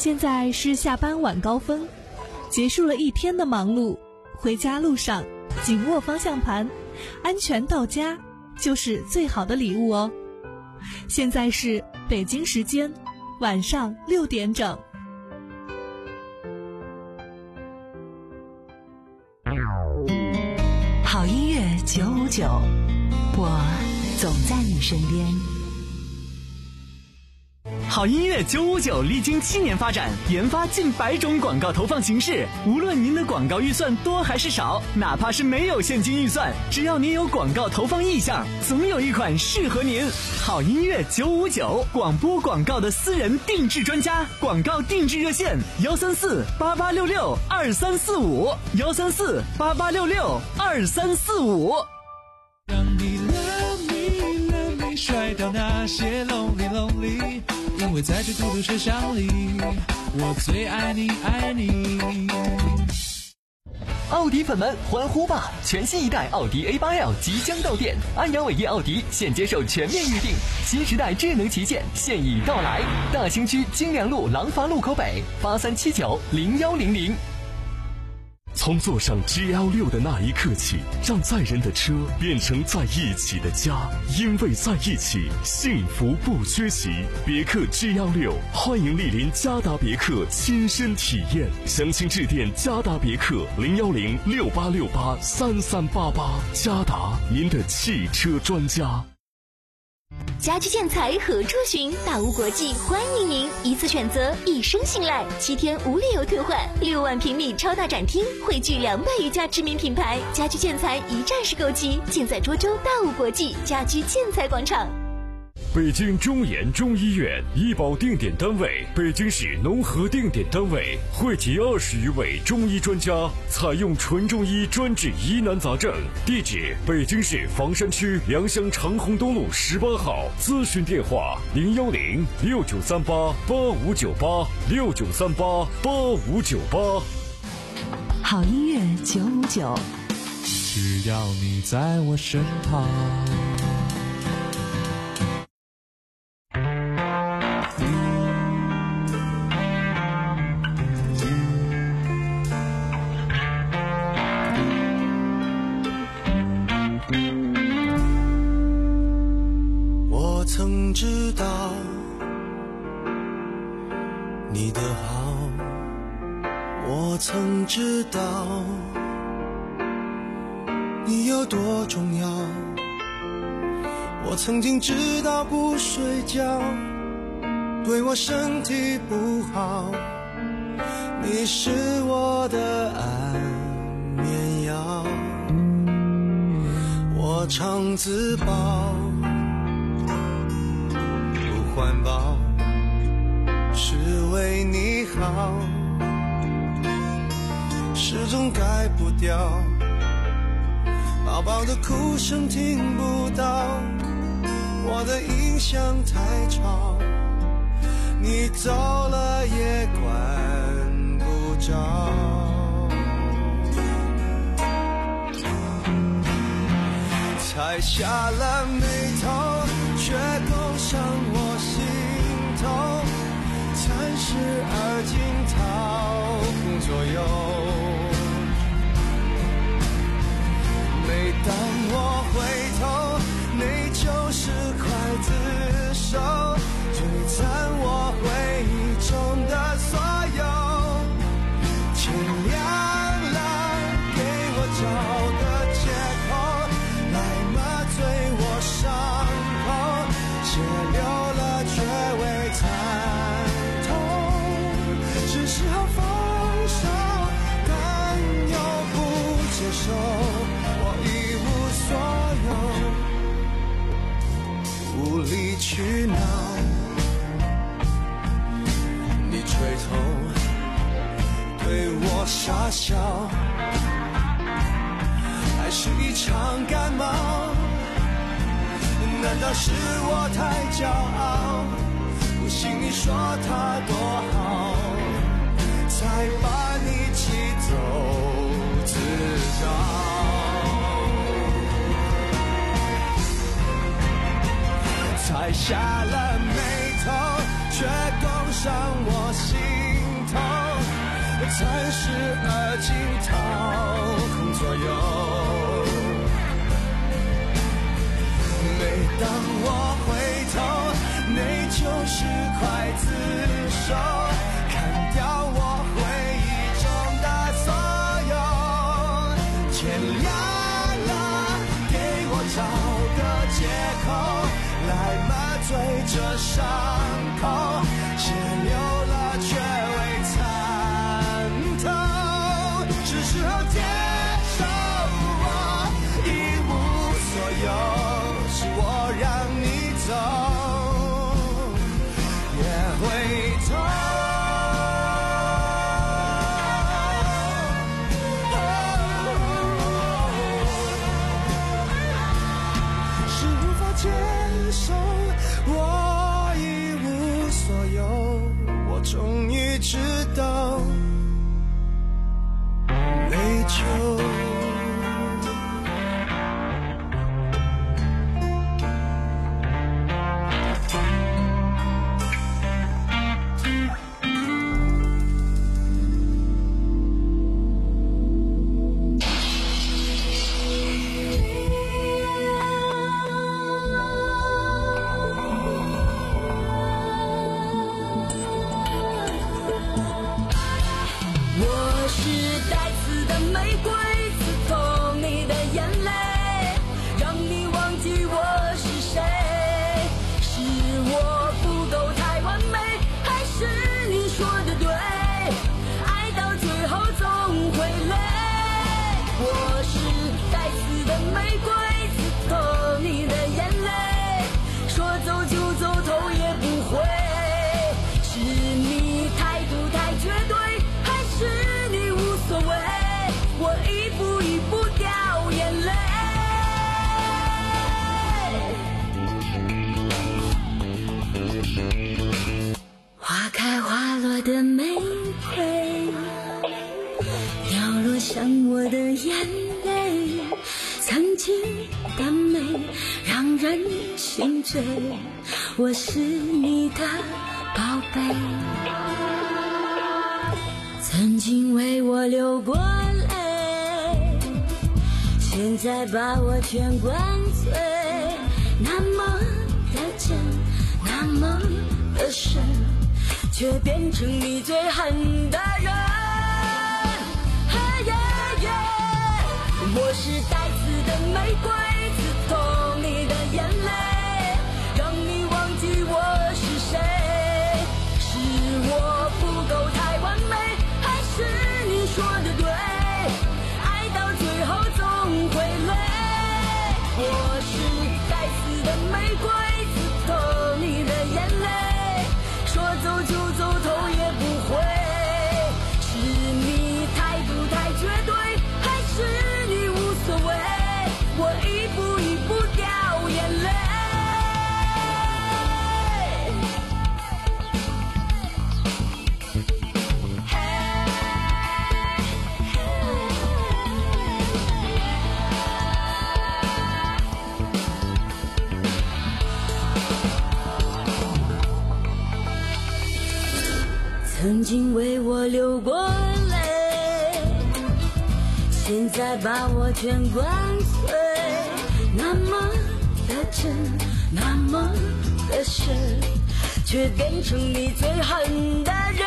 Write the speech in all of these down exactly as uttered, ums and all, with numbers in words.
现在是下班晚高峰，结束了一天的忙碌，回家路上紧握方向盘，安全到家就是最好的礼物哦。现在是北京时间晚上六点整。 好音乐九五九，我总在你身边。 好音乐九五九历经七年发展，研发近百种广告投放形式。无论您的广告预算多还是少，哪怕是没有现金预算，只要您有广告投放意向，总有一款适合您。好音乐九五九，广播广告的私人定制专家，广告定制热线幺三四八八六六二三四五幺三四八八六六二三四五。 让你 love me love me 甩掉那些 lonely lonely，因为在这孤独车厢里，我最爱你爱你。 奥迪粉们欢呼吧！全新一代奥迪 A 八 L 即将到店，安阳伟业奥迪现接受全面预定，新时代智能旗舰现已到来。大兴区金良路廊坊路口北八三七九零幺零零。 从坐上 G L 六 的那一刻起，让载人的车变成在一起的家，因为在一起，幸福不缺席。别克 G L 六，欢迎莅临嘉达别克亲身体验，详情致电嘉达别克零幺零六八六八三三八八。嘉达，您的汽车专家。 家居建材何处寻？大屋国际欢迎您，一次选择，一生信赖，七天无理由退换，六万平米超大展厅，汇聚两百余家知名品牌，家居建材一站式购齐，尽在涿州大屋国际家居建材广场。 北京中研中医院医保定点单位，北京市农合定点单位，汇集二十余位中医专家，采用纯中医专治疑难杂症。地址：北京市房山区良乡长虹东路十八号。咨询电话：零幺零六九三八八五九八六九三八八五九八。 好音乐九五九， 只要你在我身旁。 我曾知道你的好，我曾知道你有多重要，我曾经知道不睡觉对我身体不好，你是我的安眠药，我常自保不环保，是为你好，始终改不掉，宝宝的哭声听不到，我的音响太吵，你走了也管不着，才下了眉头，却勾上我心头，残时而惊涛左右。每当我回头，你就是刽子手，摧残我回忆中的所有。天亮了，给我找个借口，来麻醉我伤口，血流了却未参透，是时候放手，但又不接受，我一无所有，无理取闹，你垂头对我傻笑，还是一场感冒，难道是我太骄傲，不信你说他多好，才把你气走自招。才下了眉头，却攻上我心暂时而今掏空左右。每当我回头，你就是刽子手，砍掉我回忆中的所有。天亮了，给我找个借口来麻醉这伤口，血流了却未参透，是时候接受我一无所有，是我让你走，别回头。是无法接受我一无所有，我终于知道内疚。 我是带刺的玫瑰，刺痛你的眼泪，让你忘记我是谁。是我不够太完美，还是你说的对？爱到最后总会累。我是带刺的玫瑰，刺痛你的眼泪，说走就走，头也不回。是你态度太绝对，是你无所谓，我一步一步掉眼泪。花开花落的玫瑰，掉落向我的眼泪，曾经的美让人心醉，我是你的宝贝。曾经为我流过泪，现在把我全灌醉，那么的真，那么的深，却变成你最恨的人。嘿耶耶，我是带刺的玫瑰，刺痛你的眼泪，让你忘记我是谁。是我不够太完美，是你说的对，爱到最后总会累。我是带刺的玫瑰，刺痛你的眼泪，说走就走，头也不回。是你态度太绝对，还是你无所谓？我一步一步掉眼泪。曾经为我流过泪，现在把我全灌醉，那么的真，那么的深，却变成你最恨的人。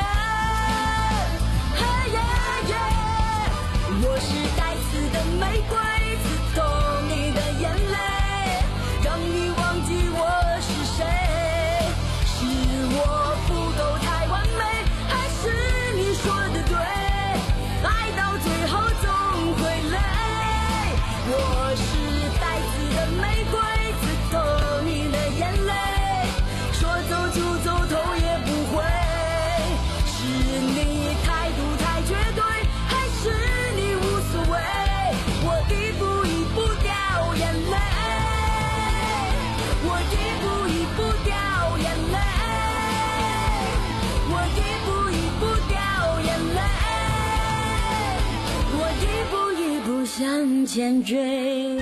嘿耶耶，我是带刺的玫瑰，刺痛你的眼泪，让你忘记我是谁。是我不够太完美，是你说的对，爱到最后总会累。我是带刺的玫瑰，刺痛你的眼泪，说走就走，头也不回。是你态度太绝对，还是你无所谓？我一步一步掉眼泪，我一步一步掉眼泪，我一步一步掉眼泪，我一步一步向前追。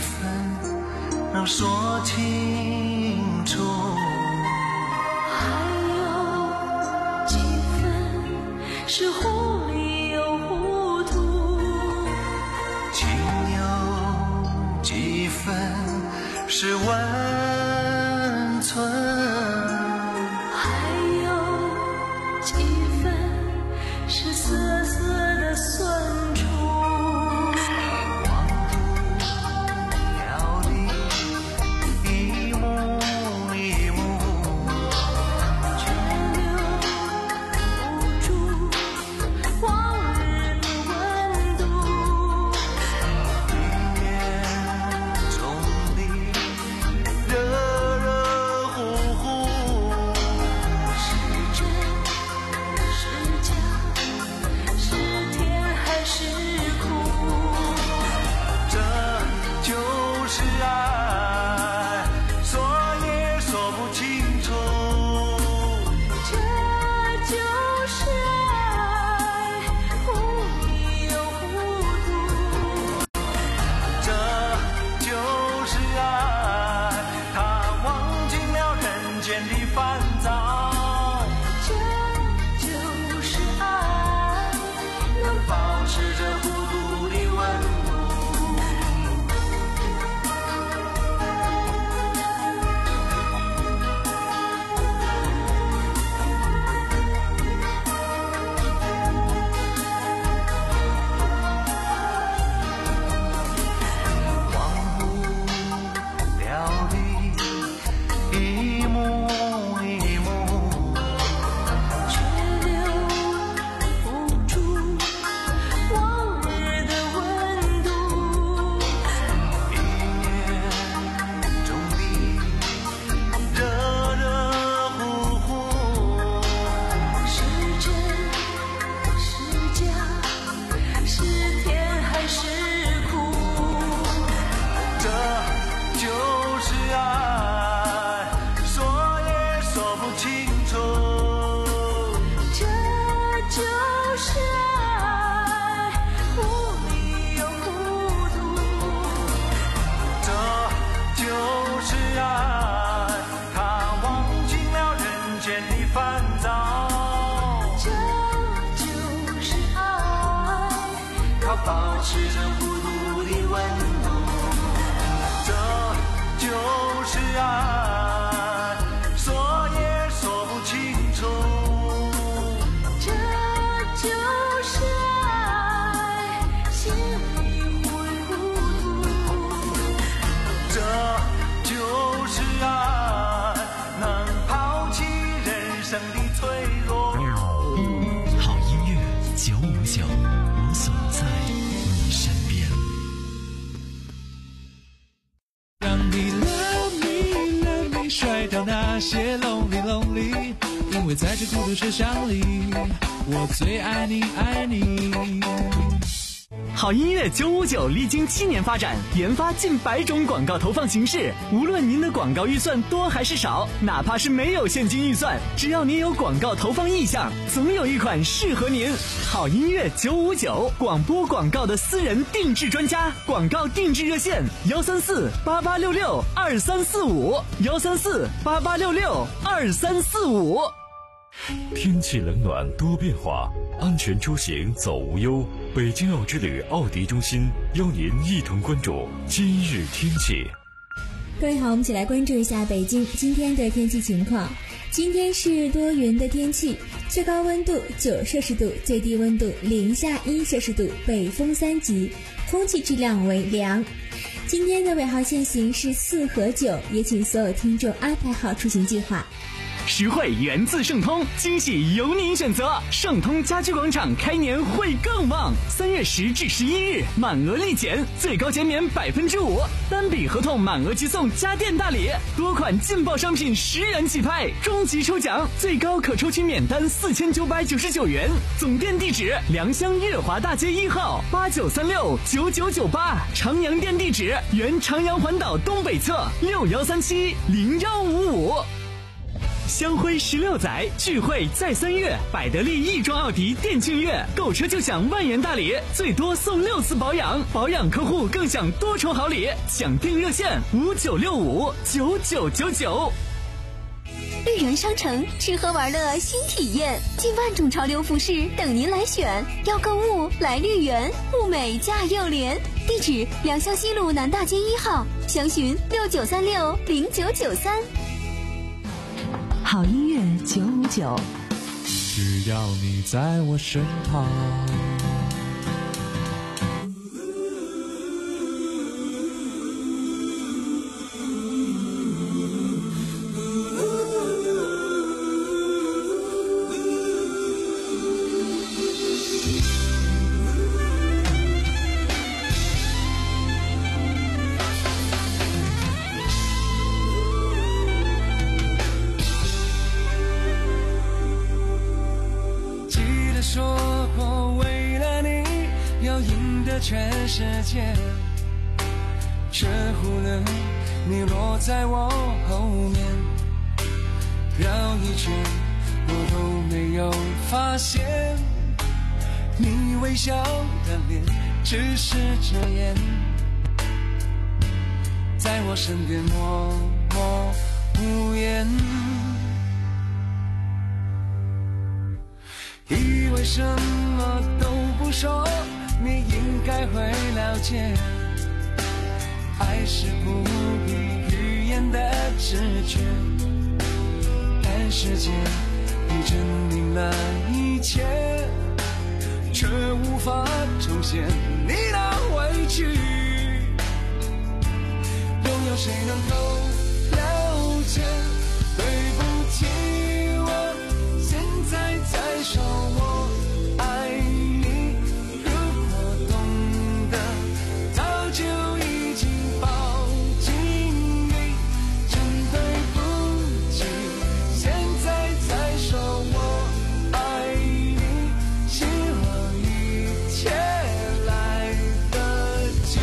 分能说清楚？ 还有几分是糊里又糊涂？ 情有几分是温存？ 涩涩的酸楚， 忘不了的一幕一幕， 却留不住往日的温度。 一念中的热热乎乎， 是真是假？是甜还是苦？ 这就是爱，说也说不清楚。 这就是爱，糊里又糊涂。 这就是爱，它忘尽了人间的烦躁。 这就是爱，能保持着孤独的温度。忘不了的一幕一幕， 却留不住往日的温度。 一念中的热热乎乎， 是真是假？是甜还是苦？ 这就是爱，说也说不清楚。 这就是爱，糊里又糊涂。 这就是爱，它忘尽了人间的烦躁。 这就是爱， 它保持着孤独的温度。这就是爱，说也说不清楚。 这就是爱，心里糊里糊涂。 这就是爱，能抛弃人生的脆弱。 好音乐九五九，我所在你身边。 让你 love me love me 甩掉那些 lonely lonely， 因为在这孤独车厢里，我最爱你爱你。 好音乐九五九历经七年发展，研发近百种广告投放形式。无论您的广告预算多还是少，哪怕是没有现金预算，只要您有广告投放意向，总有一款适合您。好音乐九五九，广播广告的私人定制专家，广告定制热线：幺三四八八六六二三四五，幺三四八八六六二三四五。 天气冷暖多变化，安全出行走无忧。北京奥之旅奥迪中心邀您一同关注今日天气。 各位好，我们一起来关注一下北京今天的天气情况。今天是多云的天气，最高温度九摄氏度，最低温度零下一摄氏度，北风三级，空气质量为良。今天的尾号限行是四和九，也请所有听众安排好出行计划。 实惠源自盛通，惊喜由您选择。盛通家居广场开年会更旺，三月十至十一日满额立减，最高减免百分之五，单笔合同满额即送家电大礼，多款劲爆商品十元起拍，终极抽奖最高可抽取免单四千九百九十九元。总店地址：良乡月华大街一号八九三六九九九八，长阳店地址：原长阳环岛东北侧六幺三七零幺五五。 香辉十六载，聚会再三月，百得利亦庄奥迪店庆月，购车就享万元大礼，最多送六次保养，保养客户更享多重好礼。抢订热线五九六五九九九九。 绿园商城吃喝玩乐新体验，近万种潮流服饰等您来选。要购物来绿园，物美价又廉。地址：良乡西路南大街一号，详询六九三六零九九三。 好音乐九五九， 只要你在我身旁。 全世界，却忽略你落在我后面，绕一圈我都没有发现，你微笑的脸只是遮掩，在我身边默默无言，以为什么都不说你应该会了解，爱是不必语言的直觉，但世界已证明了一切，却无法重现你的委屈，拥有谁能够了解？对不起，我现在才说我爱你，就已经抱紧你，真对不起，现在才说我爱你，希望一切来得及。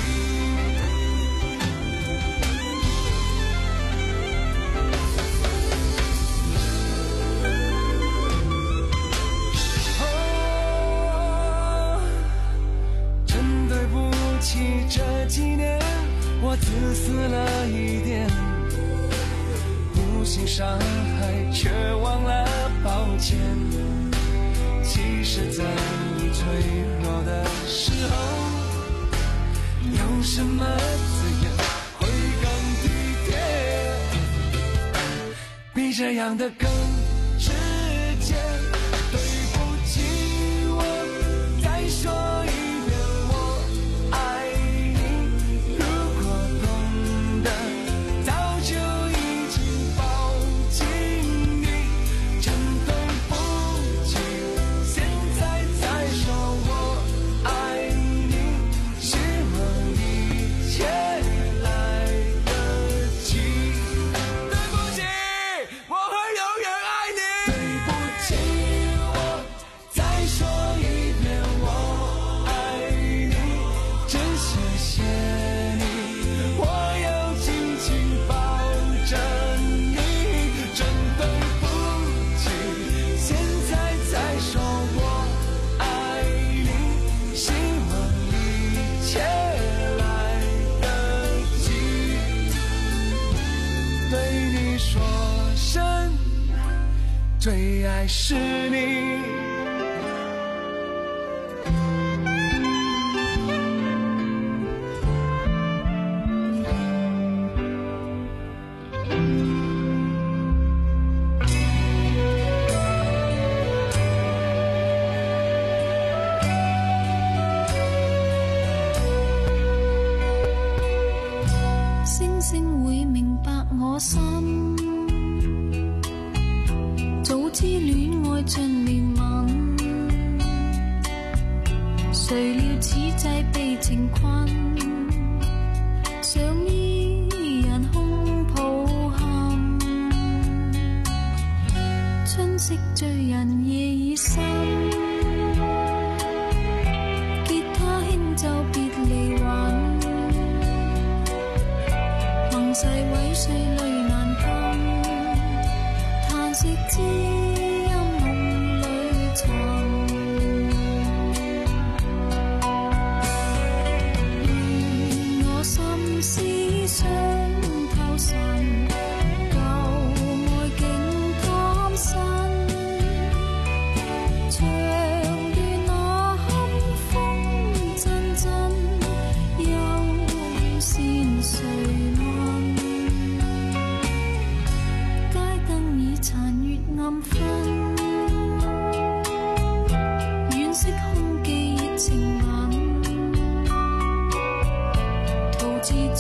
哦，真对不起，这几年我自私了一点，无心伤害却忘了抱歉，其实在你脆弱的时候，有什么字眼会更体贴，比这样的更直接？对不起，我再说一最爱是你。 星星會明白我心，早知戀愛盡憐憫，誰料此際被情困，想依人空抱憾，春色醉人夜已深，吉他輕奏別離韻，世委碎淚難禁，嘆息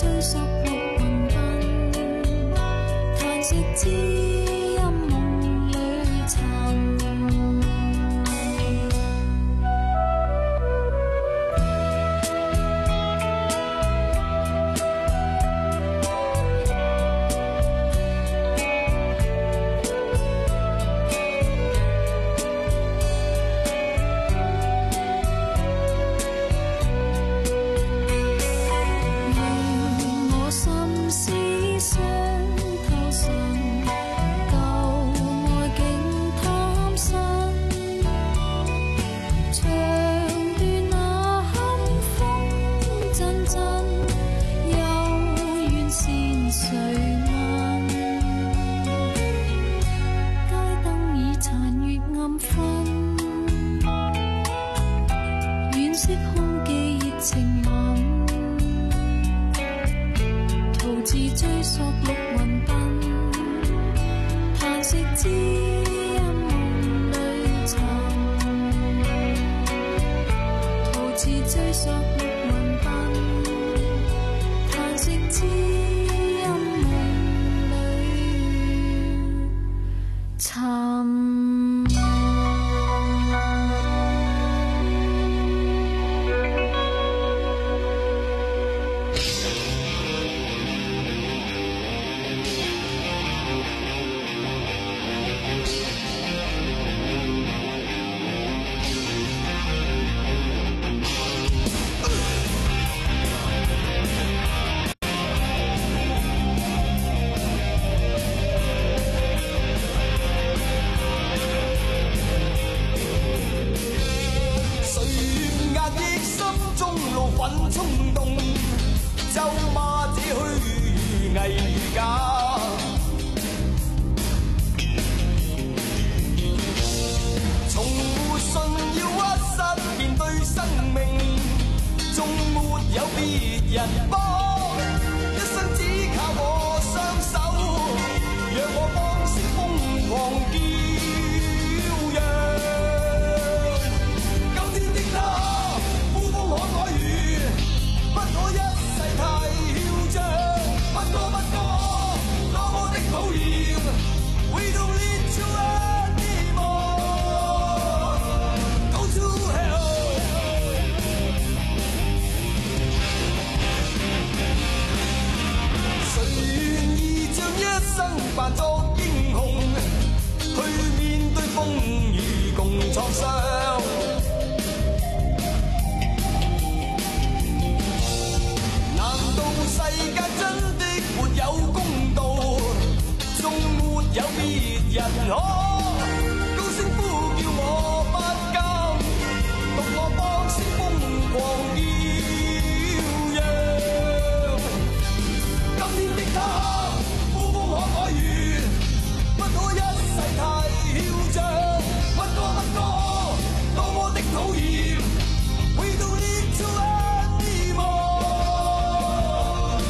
追溯綠雲奔，嘆息知音夢裏尋。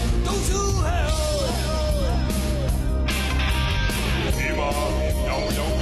又有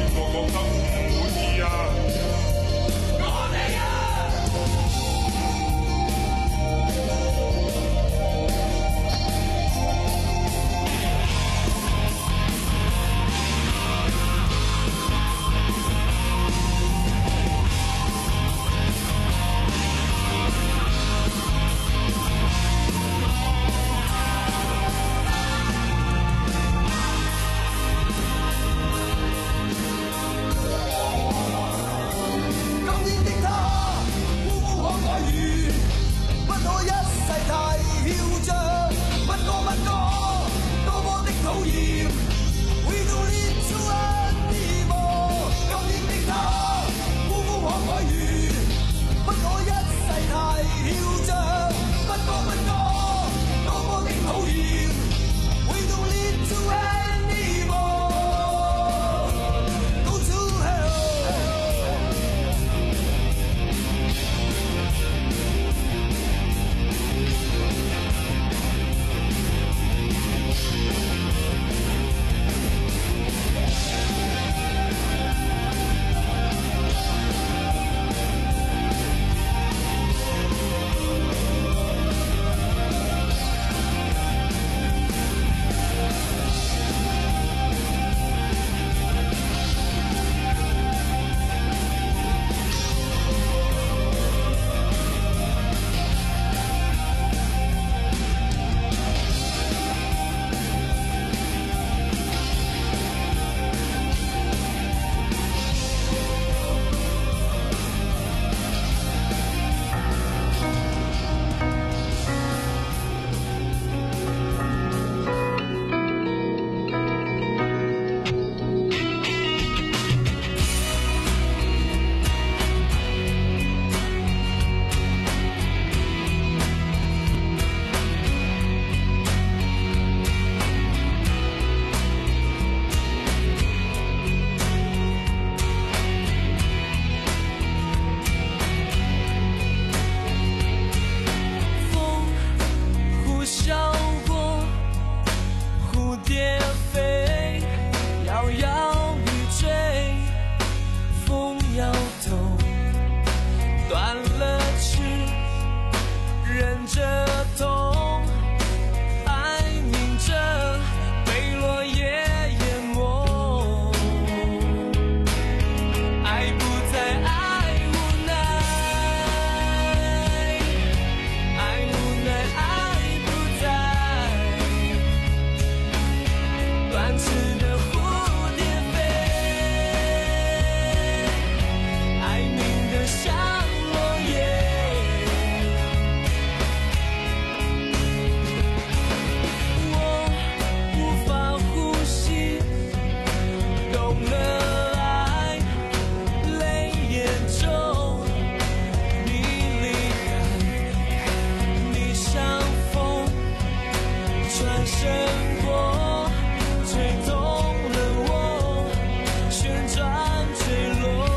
生活吹动了我，旋转坠落。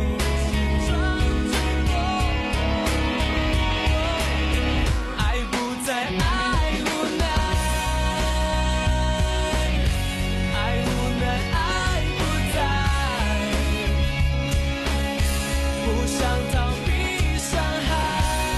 爱不再爱无奈，爱无奈，爱不在，不想逃避伤害。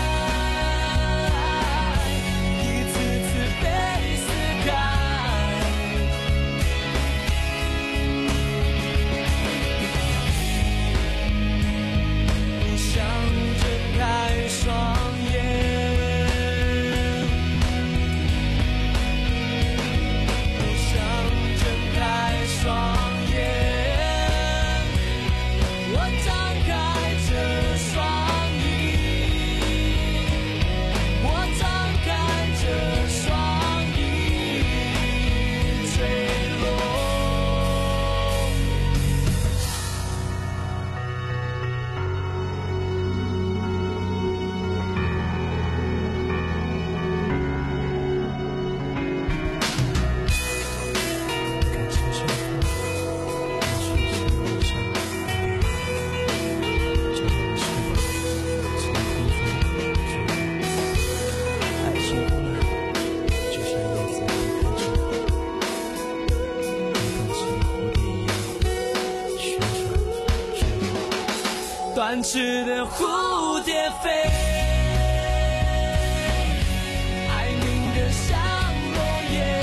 断翅的蝴蝶飞，爱鸣的像落叶，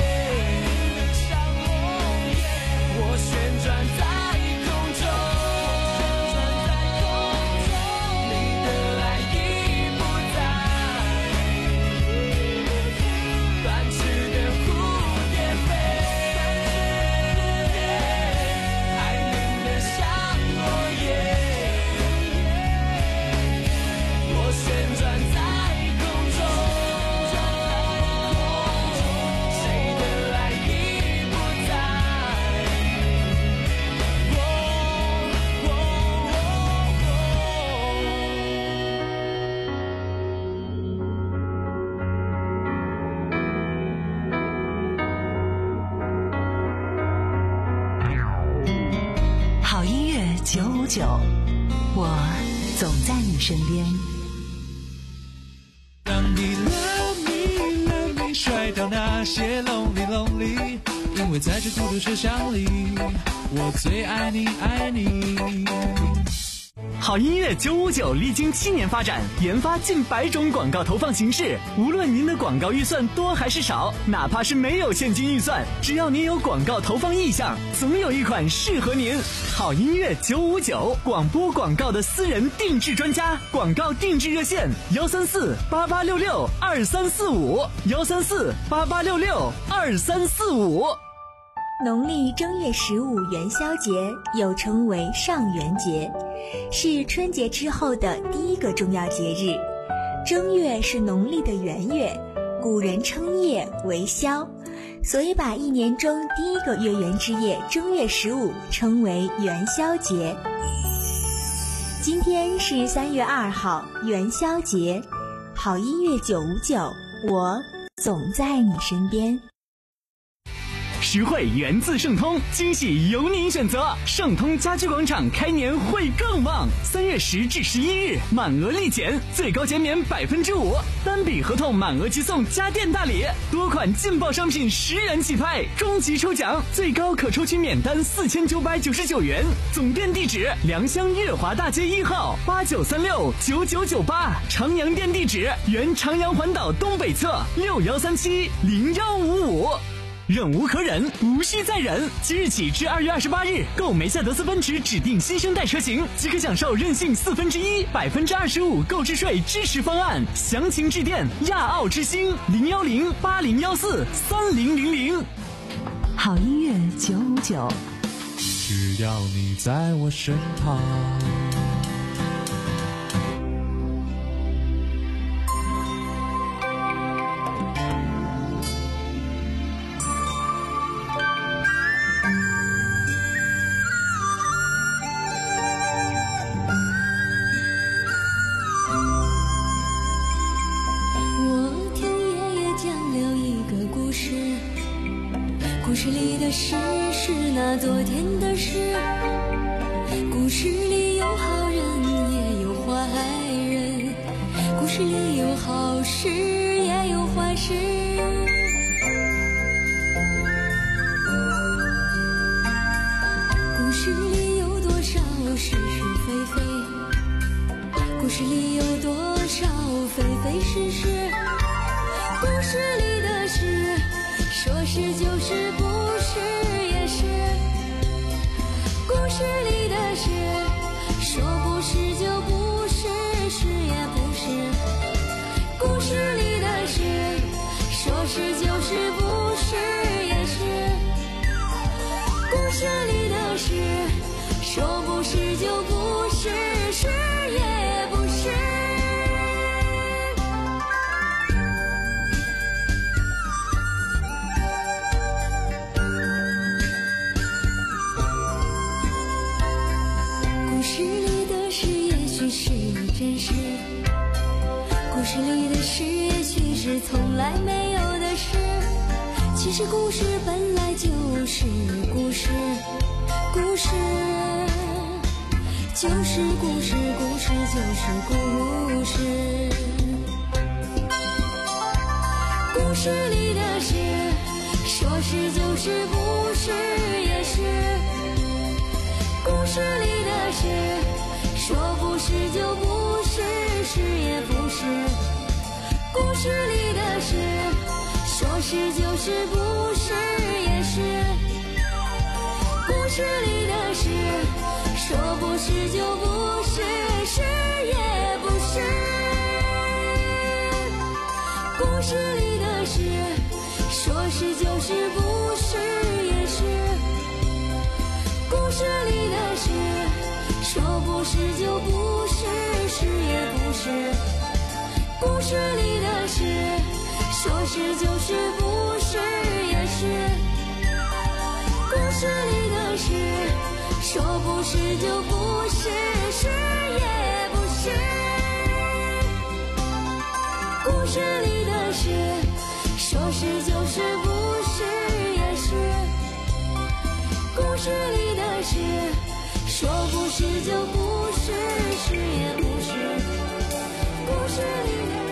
我旋转在空中，你的爱已不在。断翅的蝴蝶飞，爱鸣的像落叶。旋转在空中，谁的爱已不在。哦哦哦好音乐九五九，我总在你身边。 让你 love me love me 甩掉那些 lonely lonely， 因为在这孤独车厢里，我最爱你爱你。 好音乐九五九历经七年发展，研发近百种广告投放形式。无论您的广告预算多还是少，哪怕是没有现金预算，只要您有广告投放意向，总有一款适合您。好音乐九五九，广播广告的私人定制专家，广告定制热线：幺三四八八六六二三四五，幺三四八八六六二三四五。 农历正月十五元宵节又称为上元节，是春节之后的第一个重要节日。正月是农历的元月，古人称夜为宵，所以把一年中第一个月圆之夜正月十五称为元宵节。今天是三月二号，元宵节。好音乐九五九，我总在你身边。 实惠源自盛通，惊喜由您选择。盛通家居广场开年会更旺，三月十至十一日满额立减，最高减免百分之五，单笔合同满额即送家电大礼，多款劲爆商品十元起拍，终极抽奖最高可抽取免单四千九百九十九元。总店地址：良乡月华大街一号八九三六九九九八，长阳店地址：原长阳环岛东北侧六幺三七零幺五五。忍无可忍，无需再忍。即日起至二月二十八日，购梅赛德斯奔驰指定新生代车型，即可享受任性四分之一、百分之二十五购置税支持方案。详情致电亚奥之星零幺零八零幺四三零零零。 好音乐九五九， 只要你在我身旁。 故事里的事是那昨天的事，故事里有好人也有坏人，故事里有好事也有坏事。故事里有多少是是非非，故事里有多少非非是是，故事里的事说是就是不是也是，故事里的事说不是就不是，是也不是，故事里的事说是就是不是也是，故事里的事说不是就不是，是也不是。故事里的事也许是真实，故事里的事也许是从来没有的事，其实故事本来就是故事，故事就是故事，故事就是故事。故事里的事说是就是不是也是，故事里的事说不是就不是，是也不是，故事里的事说是就是不是也是，故事里的事说不是就不是，是也不是，故事里的事说是就是不是也是，故事里的事说不是就不是，是也不是，故事里的事说是就是不是也是，故事里的事说不是就不是，是也不是，故事里的事说是就是不是也是，故事里的事说不是就不是，是也不是，故事里的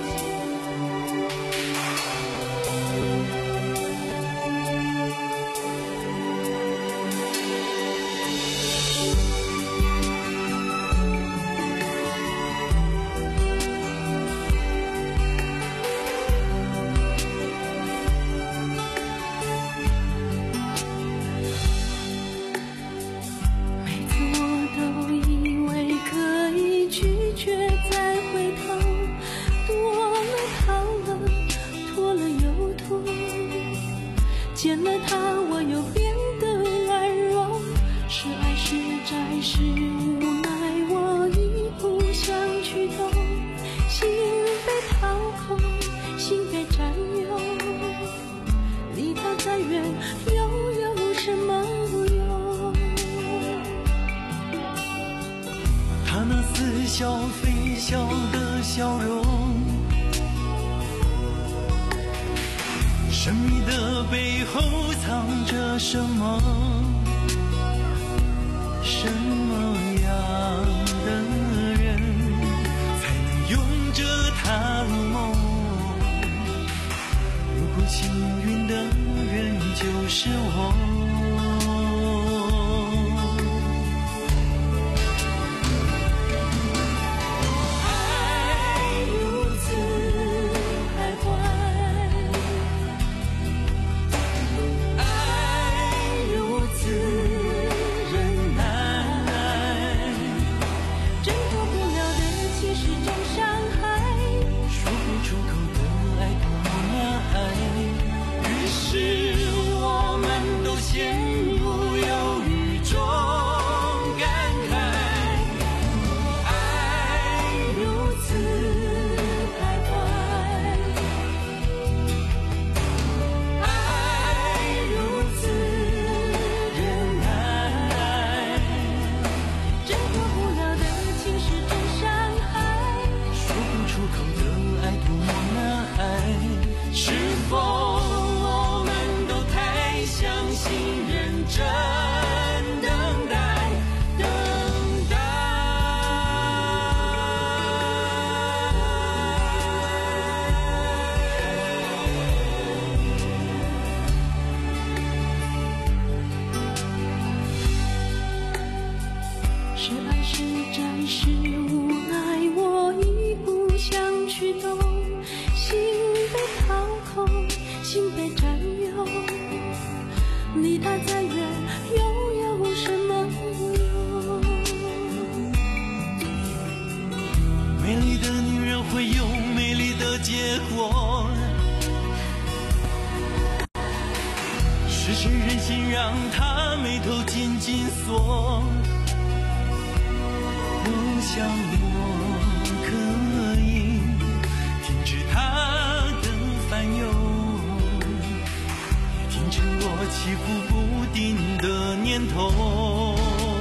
见了他我又变得软弱，是爱是债是无奈，我已不想去懂，心被掏空，心被占有，离他再远又有什么用？ 他那似笑非笑的笑容，神秘的背后藏着什么？什么样的人才能拥着他入梦？如果幸运的人就是我，是我们都离他再远又有什么用？ 美丽的女人会有美丽的结果，是谁忍心让她眉头紧紧锁？我想我可以停止她的烦忧，也停止我起伏不定的念头。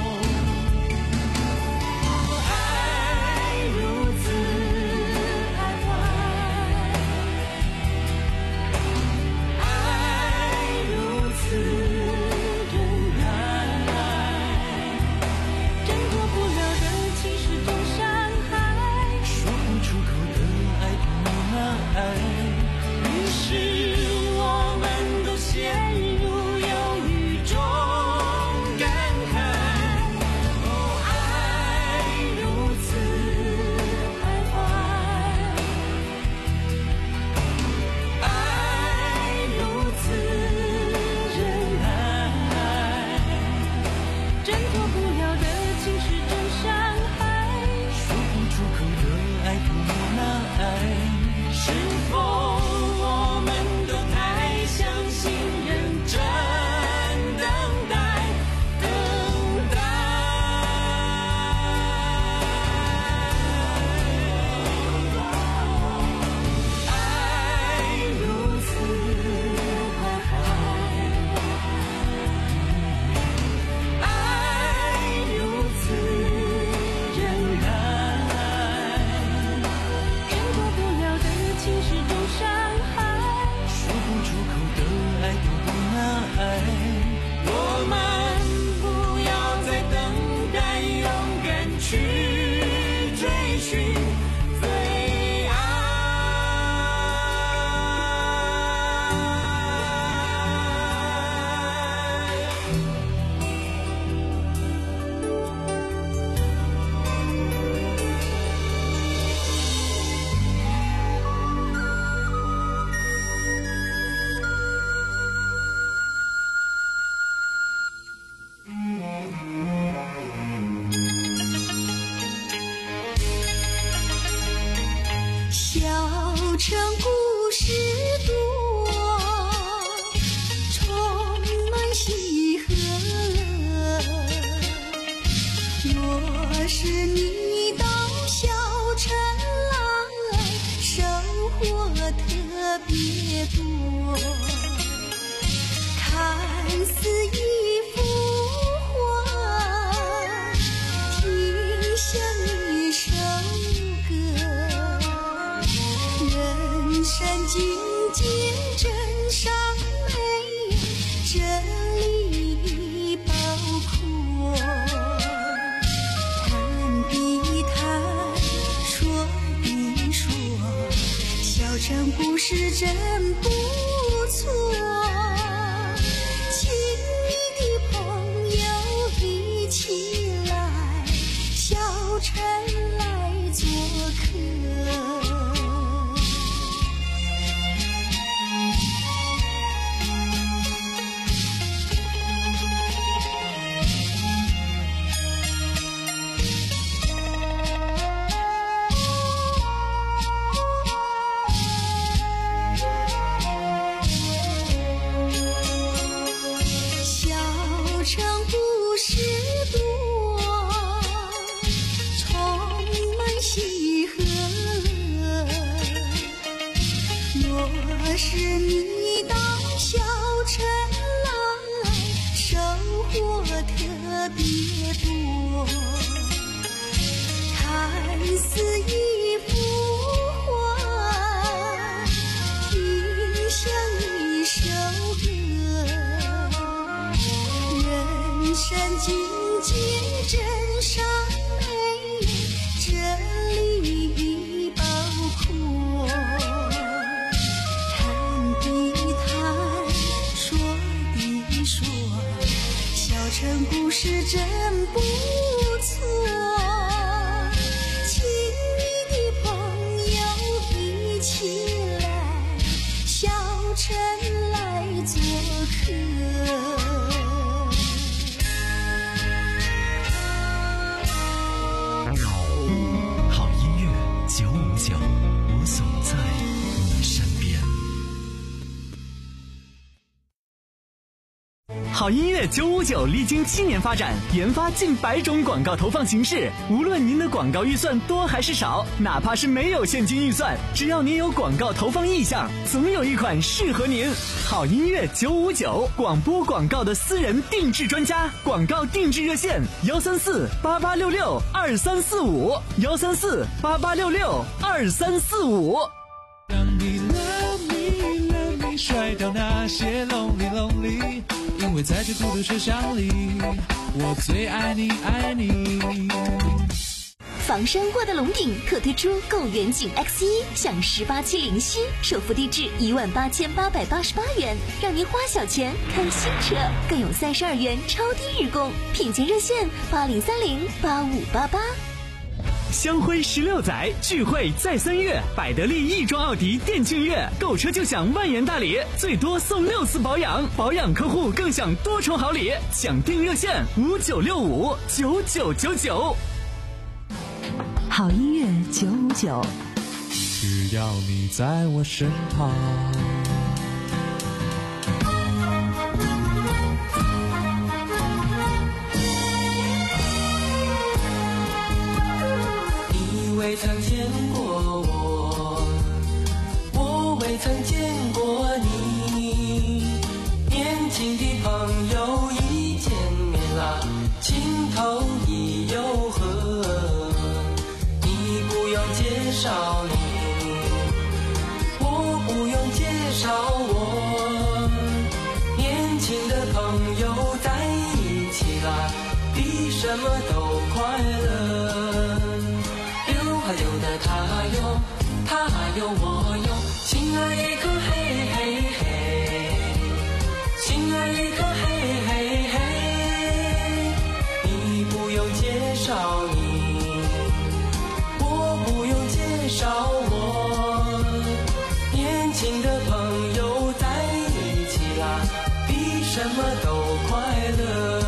城故事多，充满喜和乐。若是你到小城来，收获特别多。看似一幅画，听像一首歌。人山境界真善美，真理包括。谈必谈，说必说，小城故事真不错。亲密的朋友一起来，小城来做客。小城故事多，充满喜和乐。若是你到小城来，收获特别多。看似一幅画，听像一首歌。人山境界真善美，真理包括。谈必谈，说必说，小城故事真不错。亲密的朋友一起来，小城来做客。 好音乐九五九历经七年发展，研发近百种广告投放形式。无论您的广告预算多还是少，哪怕是没有现金预算，只要您有广告投放意向，总有一款适合您。好音乐九五九，广播广告的私人定制专家，广告定制热线：幺三四八八六六二三四五，幺三四八八六六二三四五。 让你 love me love me 甩掉那些 lonely lonely， 因为在这孤独车厢里，我最爱你爱你。 房山沃德龙鼎特推出购远景 X 一 享十八期零息，首付低至一万八千八百八十八元，让您花小钱看新车，更有三十二元超低日供，品鉴热线八零三零八五八八。 香辉十六载聚会在三月，百得利亦庄奥迪店庆月，购车就享万元大礼，最多送六次保养，保养客户更享多重好礼。想订热线五九六五九九九九。 好音乐九五九， 只要你在我身旁。 你未曾见过我，我未曾见过你。年轻的朋友一见面啦，情投意又合。你不用介绍你，我不用介绍我。年轻的朋友在一起啦，比什么都快乐。流的他有，他有我有，心儿一颗嘿嘿嘿，心儿一颗嘿嘿嘿。你不用介绍你，我不用介绍我。年轻的朋友在一起啦，比什么都快乐。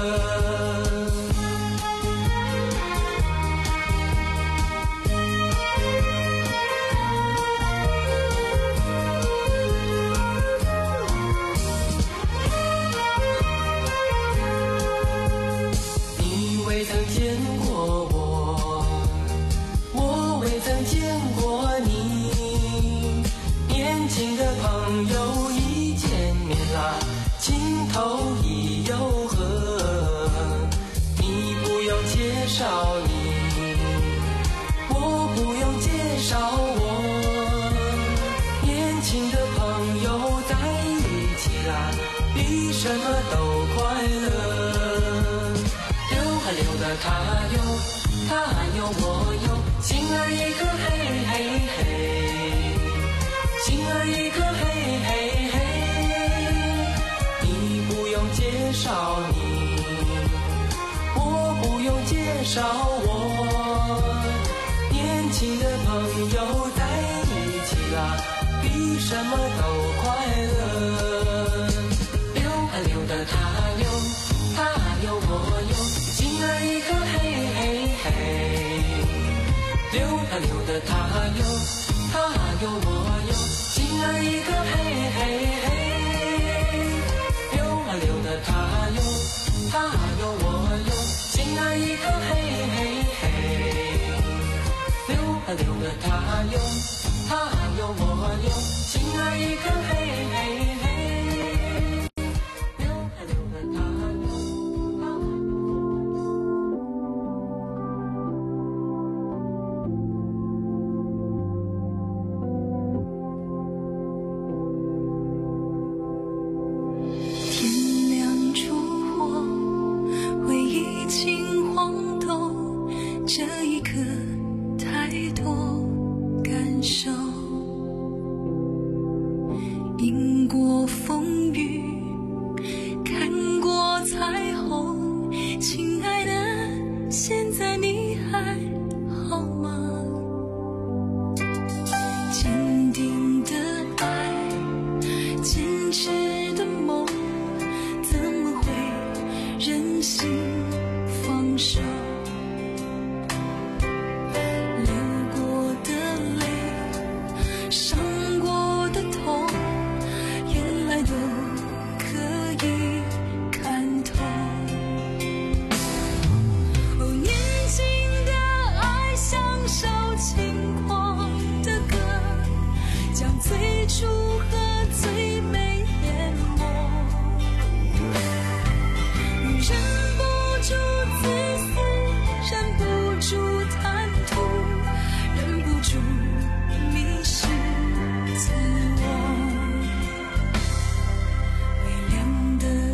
什么都快乐，流啊流的他有，他有我有，心儿一颗嘿嘿嘿，心儿一颗嘿嘿嘿。你不用介绍你，我不用介绍我。年轻的朋友在一起啦，比什么都快乐。流的他有，他有我有，心儿一颗嘿嘿嘿。流啊流的他有，他有我有，心儿一颗嘿嘿嘿。流啊流的他有，他有我有，心儿一颗嘿嘿嘿。流啊流的他有，他有我有，心儿一颗嘿嘿嘿。 因果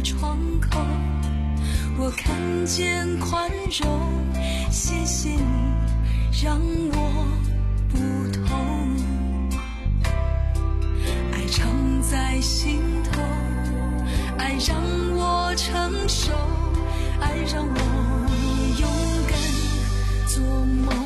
窗口，我看见宽容，谢谢你让我不同，爱藏在心头，爱让我承受，爱让我勇敢做梦。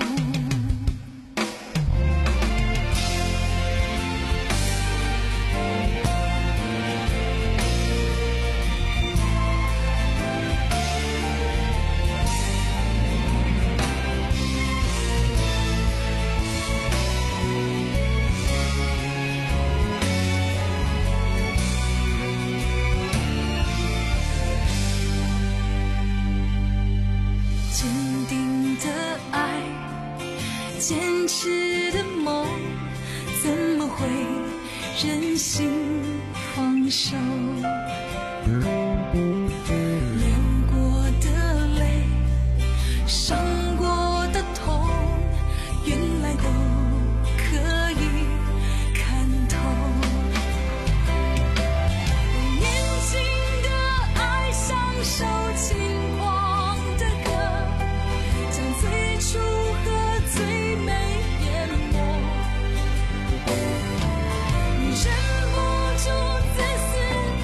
坚持的梦，怎么会任性放手？流过的泪，伤过的痛，原来都可以看透。年轻的爱像首轻狂的歌，将最初和最美淹没，忍不住自私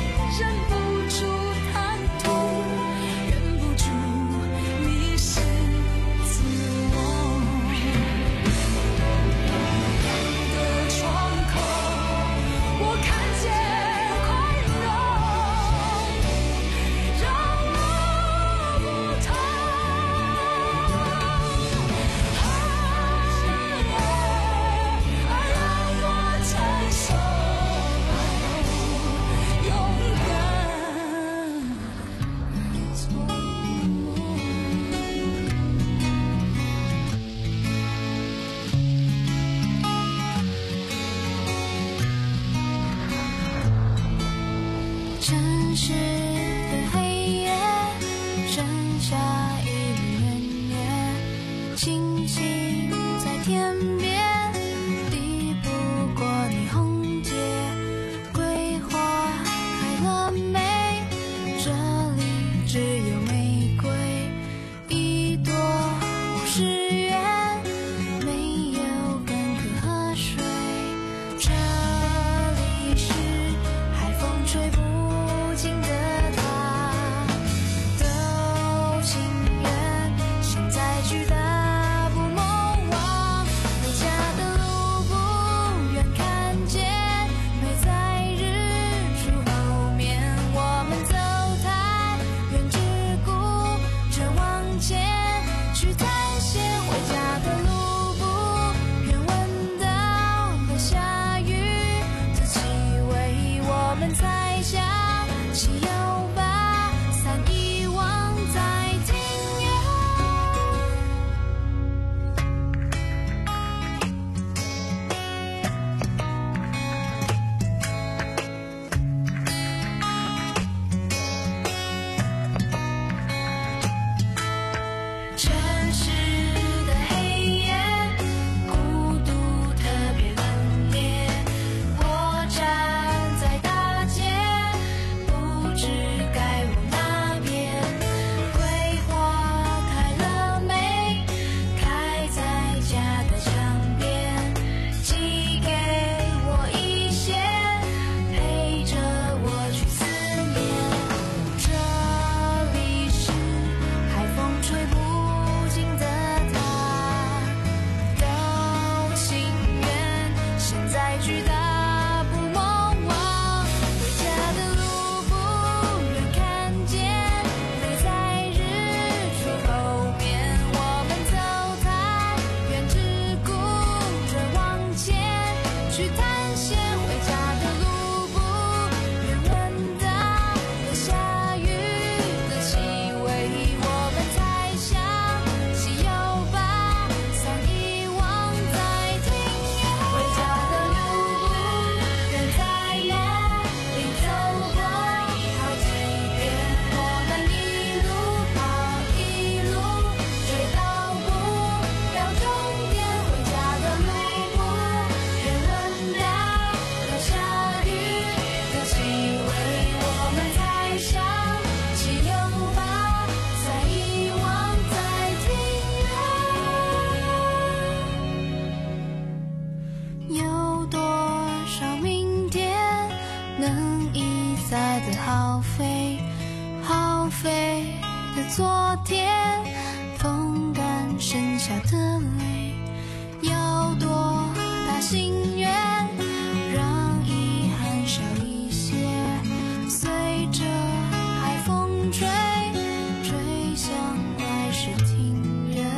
飞的昨天，风干剩下的泪，要多大心愿，让遗憾少一些，随着海风吹，吹向来时庭院。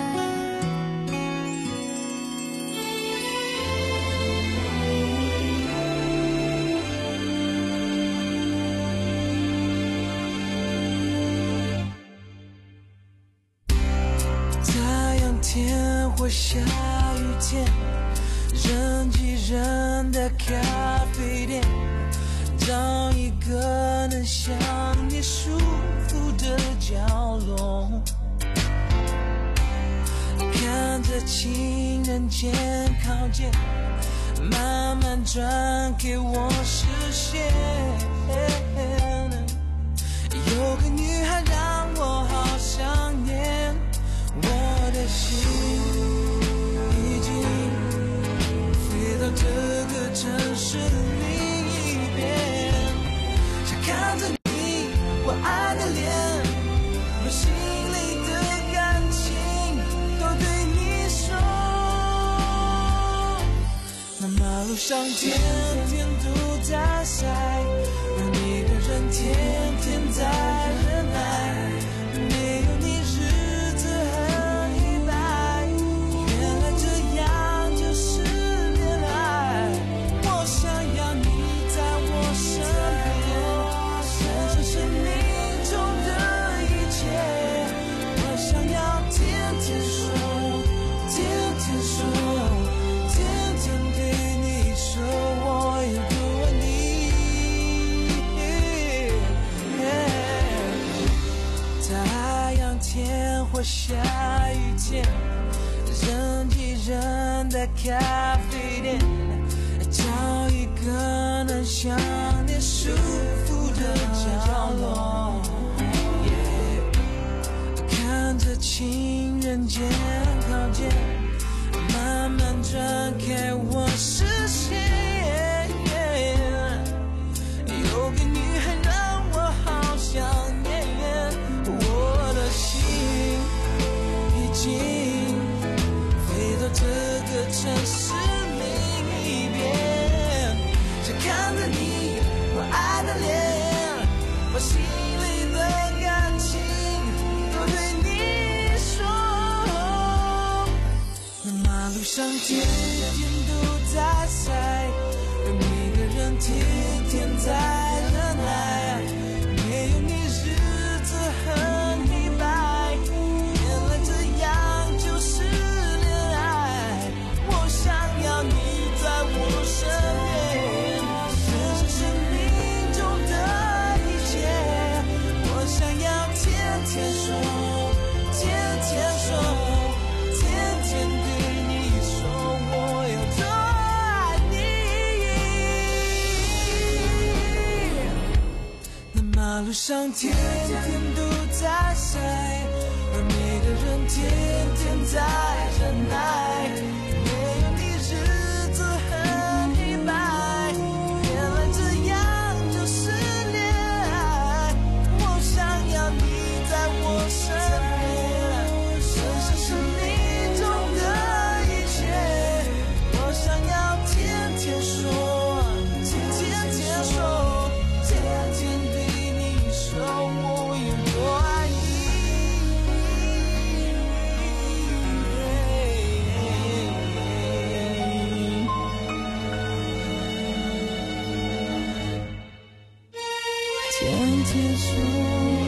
天或下雨天，人挤人的咖啡店，找一个能想你舒服的角落，看着情人节靠近，慢慢转给我视线。有个女孩让我好想念，我的心已经飞到这个城市另一边，想看着你我爱的脸，把心里的感情都对你说。那马路上天天都在晒，让一个人天天在忍耐，没有你日子很一般，原来这样就是恋爱。我想要你在我身边，享受生命中的一切，我想要天天说，天天说，天天对你说我有多爱你。太阳天或下雨天，人挤人的咖啡店，找一个能想念舒服的角落， yeah， 看着情人节靠近，慢慢转开我视线， yeah， 有个女孩让我好想念，我的心已经飞到这个城市另一边，想看着你我爱的脸，把心里的感情都对你说。那马路上天天都在晒，有每个人天天在忍耐，没有你日子很黑白，原来这样就是恋爱。我想要你在我身边，享受生命中的一切，我想要天天说，天天说，天天对你说我有多爱你。那马路上天天都在晒，而每个人天天在忍耐，没有你日子很黑白，原来这样就是恋爱。我想要你在我身边，享受生命中的一切，我想要天天说，天天说，天天对你说我有多爱你。天天说。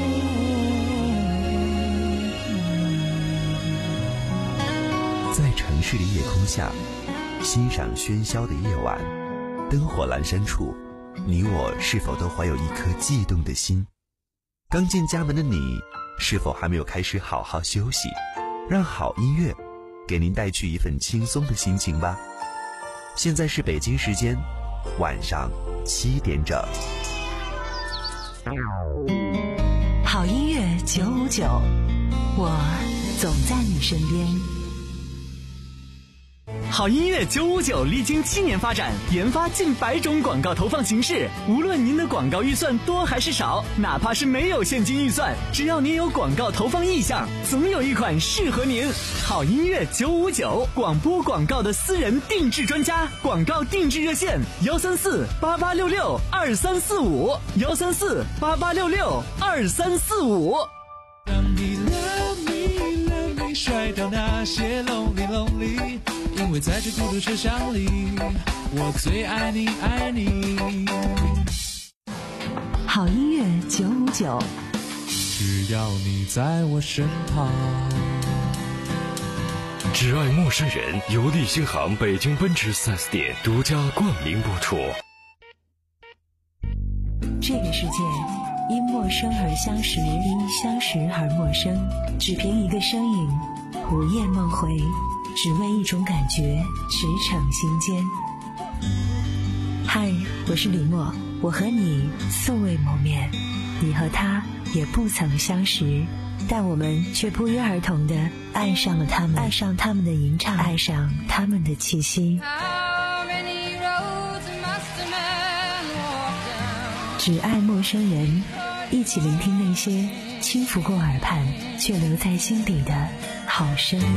在城市的夜空下，欣赏喧嚣的夜晚，灯火阑珊处，你我是否都怀有一颗悸动的心？刚进家门的你，是否还没有开始好好休息？让好音乐给您带去一份轻松的心情吧。现在是北京时间晚上七点整。 好音乐九五九，我总在你身边。 好音乐九五九历经七年发展，研发近百种广告投放形式。无论您的广告预算多还是少，哪怕是没有现金预算，只要您有广告投放意向，总有一款适合您。好音乐九五九，广播广告的私人定制专家，广告定制热线：幺三四八八六六二三四五，幺三四八八六六二三四五。 让你 love me love me， 甩掉那些 lonely lonely。因为在这孤独车厢里，我最爱你爱你。 好音乐九五九， 只要你在我身旁。 只爱陌生人由立新行北京奔驰 四 S 店独家冠名播出。 这个世界因陌生而相识，因相识而陌生，只凭一个身影，午夜梦回，只为一种感觉，驰骋心间。嗨，我是李默，我和你素未谋面，你和他也不曾相识，但我们却不约而同地爱上了他们，爱上他们的吟唱，爱上他们的气息。只爱陌生人，一起聆听那些轻拂过耳畔却留在心底的好声音。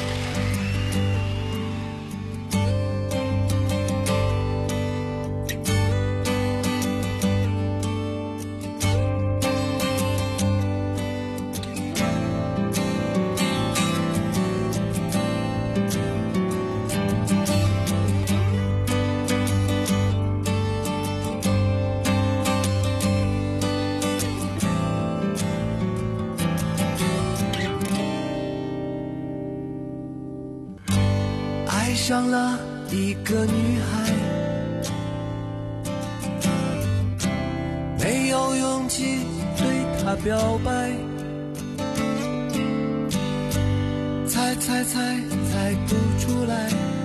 爱上了一个女孩，没有勇气对她表白，猜猜猜猜不出来，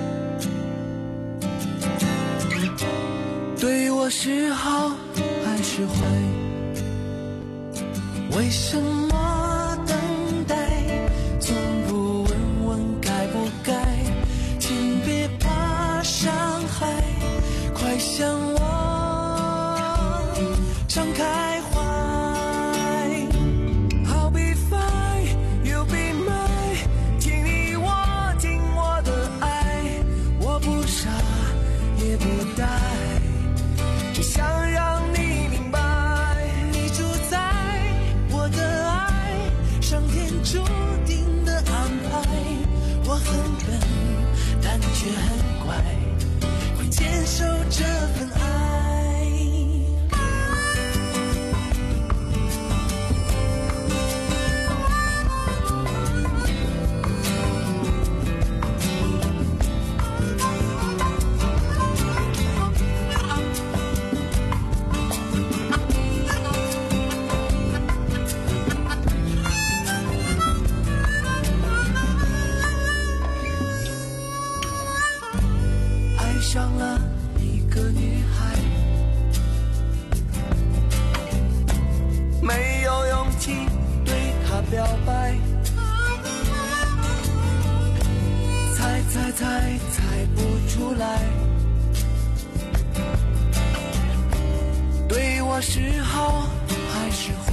对我是好还是坏？为什么等待从不问问该不该？请别怕伤害，快向我敞开怀。 I'll be fine, you'll be mine， 听你我听我的爱，我不傻也不呆，只想让你明白，你主宰我的爱，上天注定的安排。我很笨，但却很乖，会坚守这份爱。爱上了一个女孩，没有勇气对她表白，猜猜猜猜不出来，对我是好还是坏？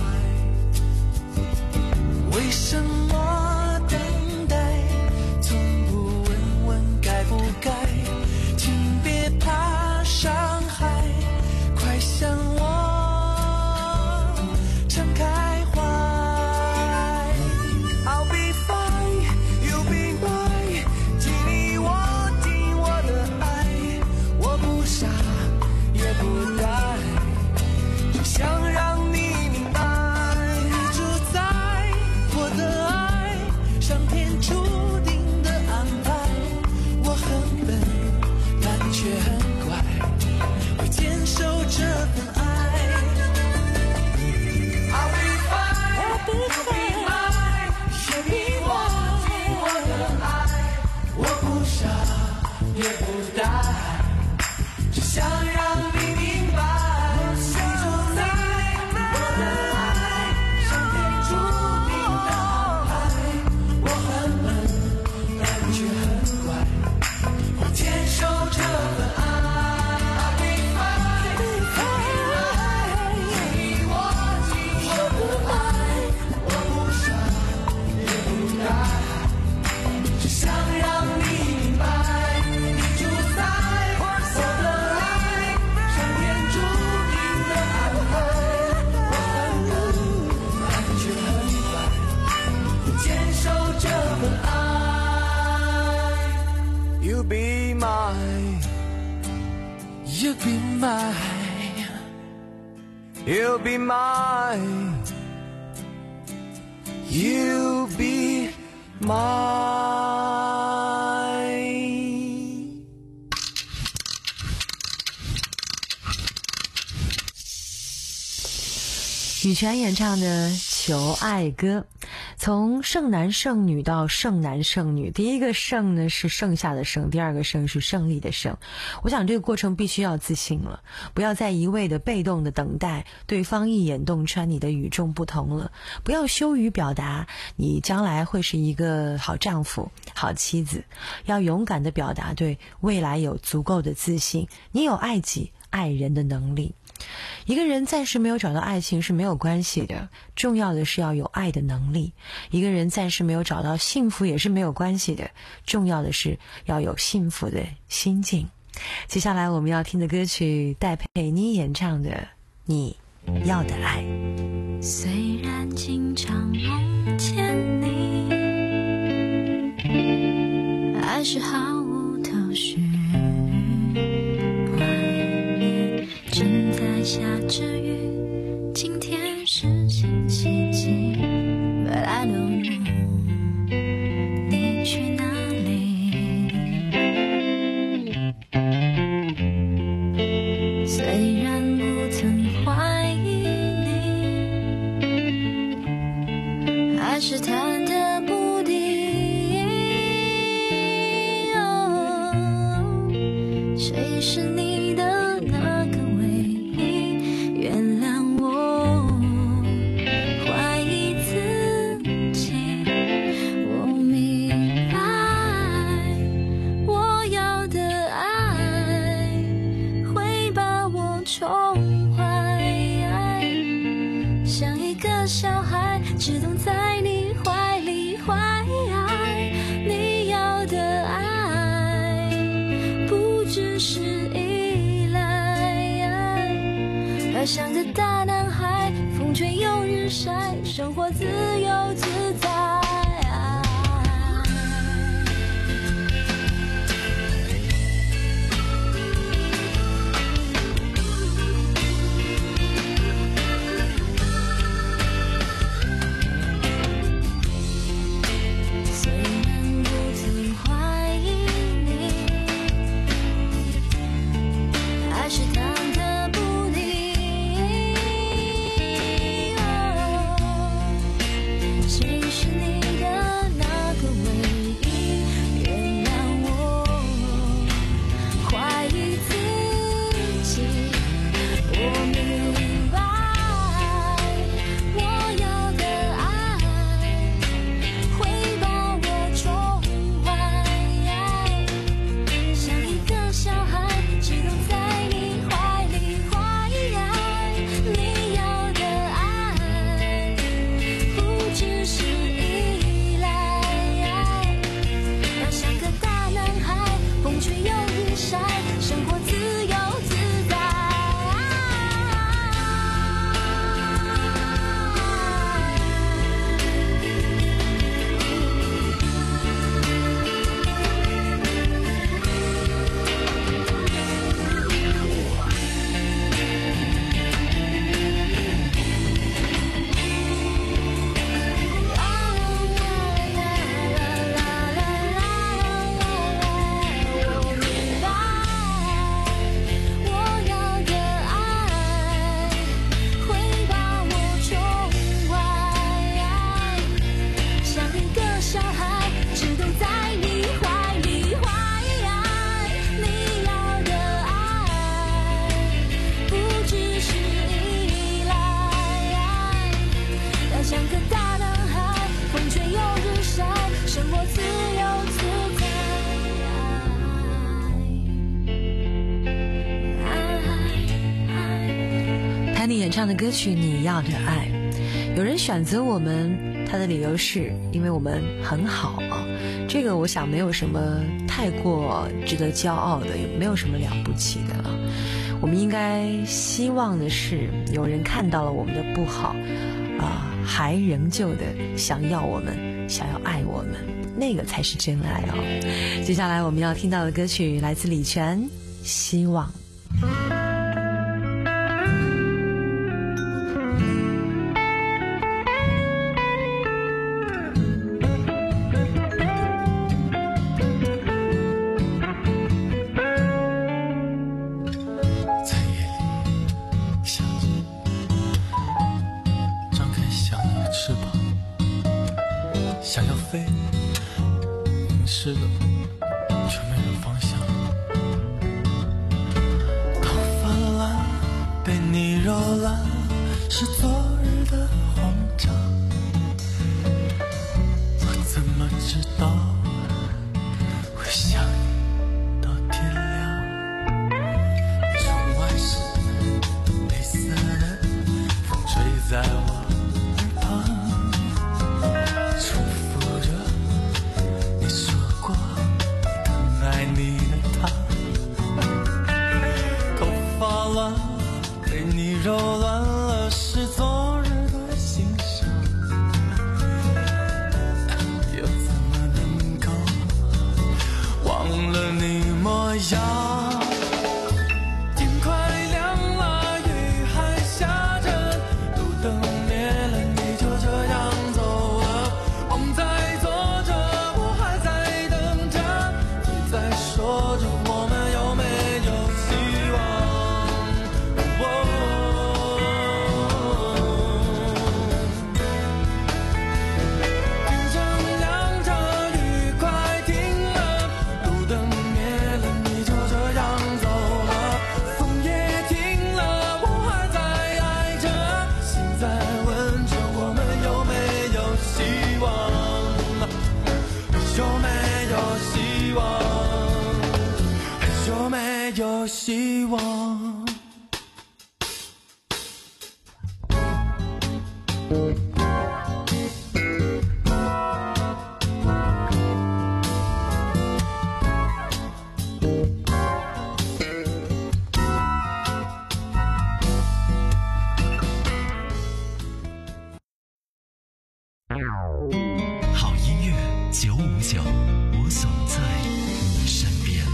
为什么等待从不问问该不该？请别怕伤害，快向我敞开怀。I'll be fine, you'll be mine， 听你我听我的爱，我不傻也不呆，只想让你明白。 you be mine? You'll be mine. You'll be mine. 羽泉演唱的《求爱歌》，从剩男剩女到剩男剩女，第一个剩呢是剩下的剩，第二个剩是胜利的胜。我想这个过程必须要自信了，不要再一味的被动的等待对方一眼洞穿你的与众不同了，不要羞于表达你将来会是一个好丈夫好妻子，要勇敢的表达对未来有足够的自信，你有爱己爱人的能力。一个人暂时没有找到爱情是没有关系的，重要的是要有爱的能力。一个人暂时没有找到幸福也是没有关系的，重要的是要有幸福的心境。接下来我们要听的歌曲，戴佩妮演唱的《你要的爱》。 虽然经常梦见你，还是毫无头绪。正在下着雨，今天是星期几 But I don't know 你去哪里。虽然不曾怀疑你，还是忐忑不定。哦，谁是你的只懂在你怀里怀，你要的爱不只是依赖，而像个大男孩，风吹又日晒，生活自由自在。 唱的歌曲《你要的爱》，有人选择我们，他的理由是因为我们很好啊。这个我想没有什么太过值得骄傲的，也没有什么了不起的啊。我们应该希望的是，有人看到了我们的不好啊，还仍旧的想要我们，想要爱我们，那个才是真爱哦。接下来我们要听到的歌曲来自李泉，《希望》。 想要飞，淋湿了却没有方向。头发乱了，被你揉烂了，是昨日的慌张。我怎么知道会想你到天亮？窗外是黑色的风吹在我耳旁。你的他，头发乱了，被你揉乱了，是昨日的心伤。又怎么能够忘了你模样？天快亮了，雨还下着，路灯灭了，你就这样走了。梦在做着，我还在等着。在说着我们有没有希望、哦、天正亮着，雨快停了，路灯灭了，你就这样走了。风也停了，我还在爱着，心在问着我们有没有希望，有没有希望，有没有希望？ 好音乐九五九，我总在你身边。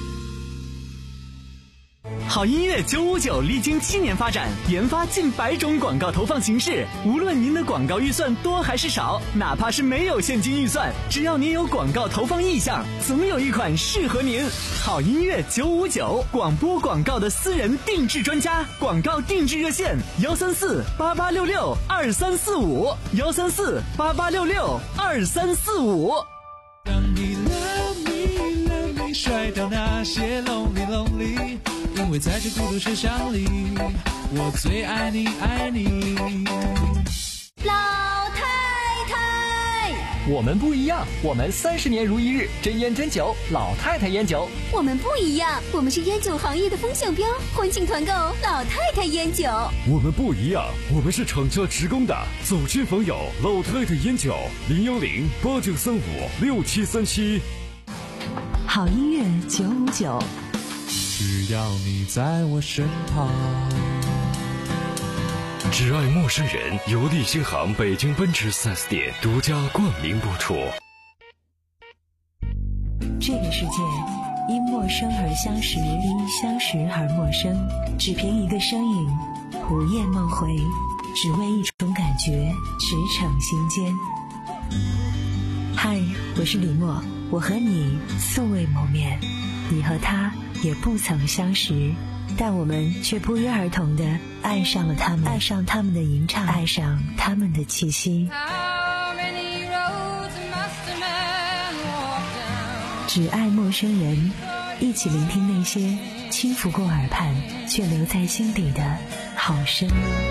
好音乐九五九历经七年发展，研发近百种广告投放形式。无论您的广告预算多还是少，哪怕是没有现金预算，只要您有广告投放意向，总有一款适合您。好音乐九五九，广播广告的私人定制专家，广告定制热线：幺三四八八六六二三四五，幺三四八八六六二三四五。 让你 love me love me， 甩掉那些 lonely lonely。因为在这孤独世上里，我最爱你爱你。 老太太， 我们不一样，我们三十年如一日，真烟真酒，老太太烟酒。 我们不一样，我们是烟酒行业的风向标，欢庆团购老太太烟酒。 我们不一样，我们是厂家职工的，走亲访友，老太太烟酒，零幺零八九三五六七三七。 好音乐九五九。 只要你在我身旁， 只爱陌生人，由利星行北京奔驰 四 S 店独家冠名播出。 这个世界因陌生而相识，因相识而陌生，只凭一个身影，午夜梦回，只为一种感觉，驰骋心间。嗨，我是李默，我和你素未谋面，你和他也不曾相识，但我们却不约而同地爱上了他们，爱上他们的吟唱，爱上他们的气息。只爱陌生人，一起聆听那些轻拂过耳畔却留在心底的好声。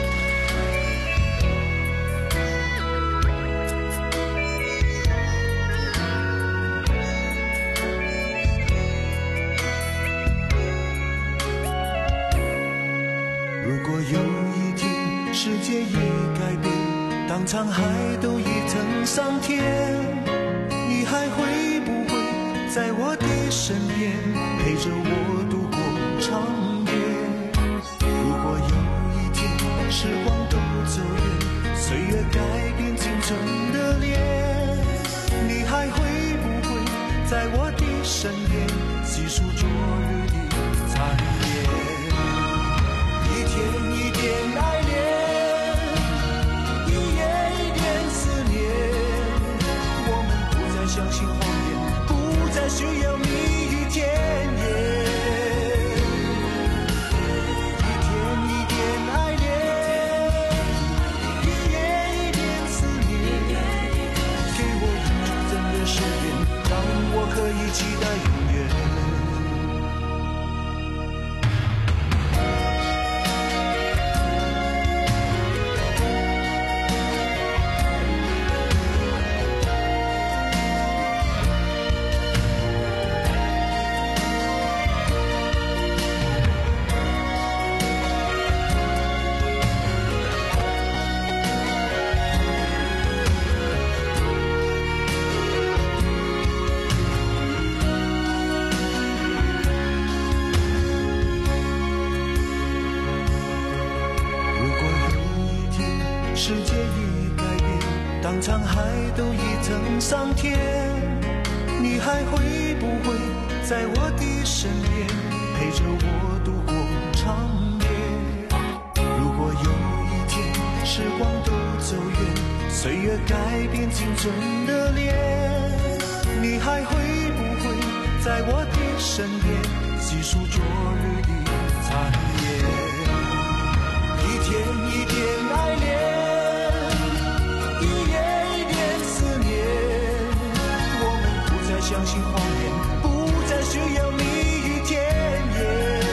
如果有一天世界已改变，当沧海都已腾上天，你还会不会在我的身边，陪着我度过长夜？如果有一天时光都走远，岁月改变青春的脸，你还会不会在我的身边，细数昨日的残烟？ 期待永远。世界已改变，当沧海都已曾桑田，你还会不会在我的身边，陪着我度过长夜？如果有一天时光都走远，岁月改变青春的脸，你还会不会在我的身边，细数昨日的残烟？一天一点爱恋，相信谎言，不再需要蜜语甜言。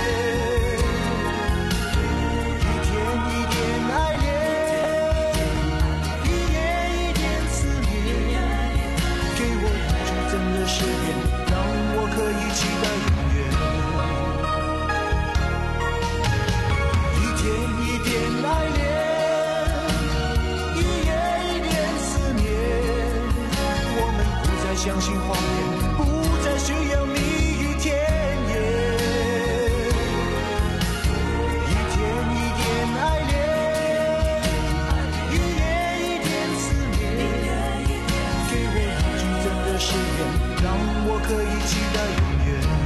一天一点爱恋，一夜一点思念，给我一句真的誓言，让我可以期待永远。一天一点爱恋，一夜一点思念，我们不再相信谎言，需要蜜语甜言。一天一点爱恋，一夜一点思念，给我一句真的誓言，让我可以期待永远。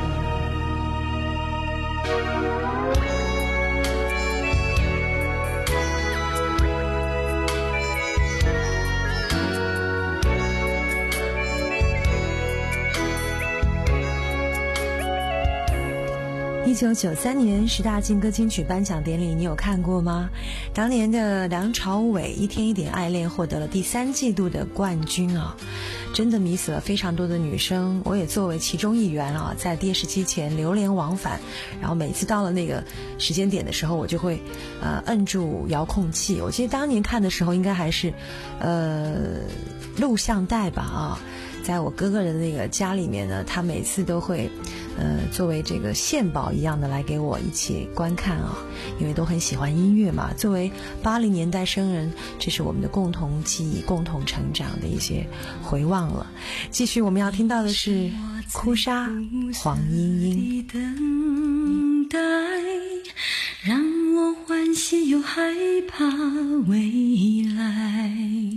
一九九三年十大劲歌金曲颁奖典礼，你有看过吗？当年的梁朝伟《一天一点爱恋》获得了第三季度的冠军啊，真的迷死了非常多的女生，我也作为其中一员啊，在电视机前流连往返，然后每次到了那个时间点的时候，我就会呃摁住遥控器。我记得当年看的时候，应该还是呃录像带吧啊。在我哥哥的那个家里面呢，他每次都会呃作为这个献宝一样的来给我一起观看啊，因为都很喜欢音乐嘛。作为八零年代生人，这是我们的共同记忆、共同成长的一些回望了。继续我们要听到的是哭砂黄莺莺。 等待让我欢喜又害怕未来，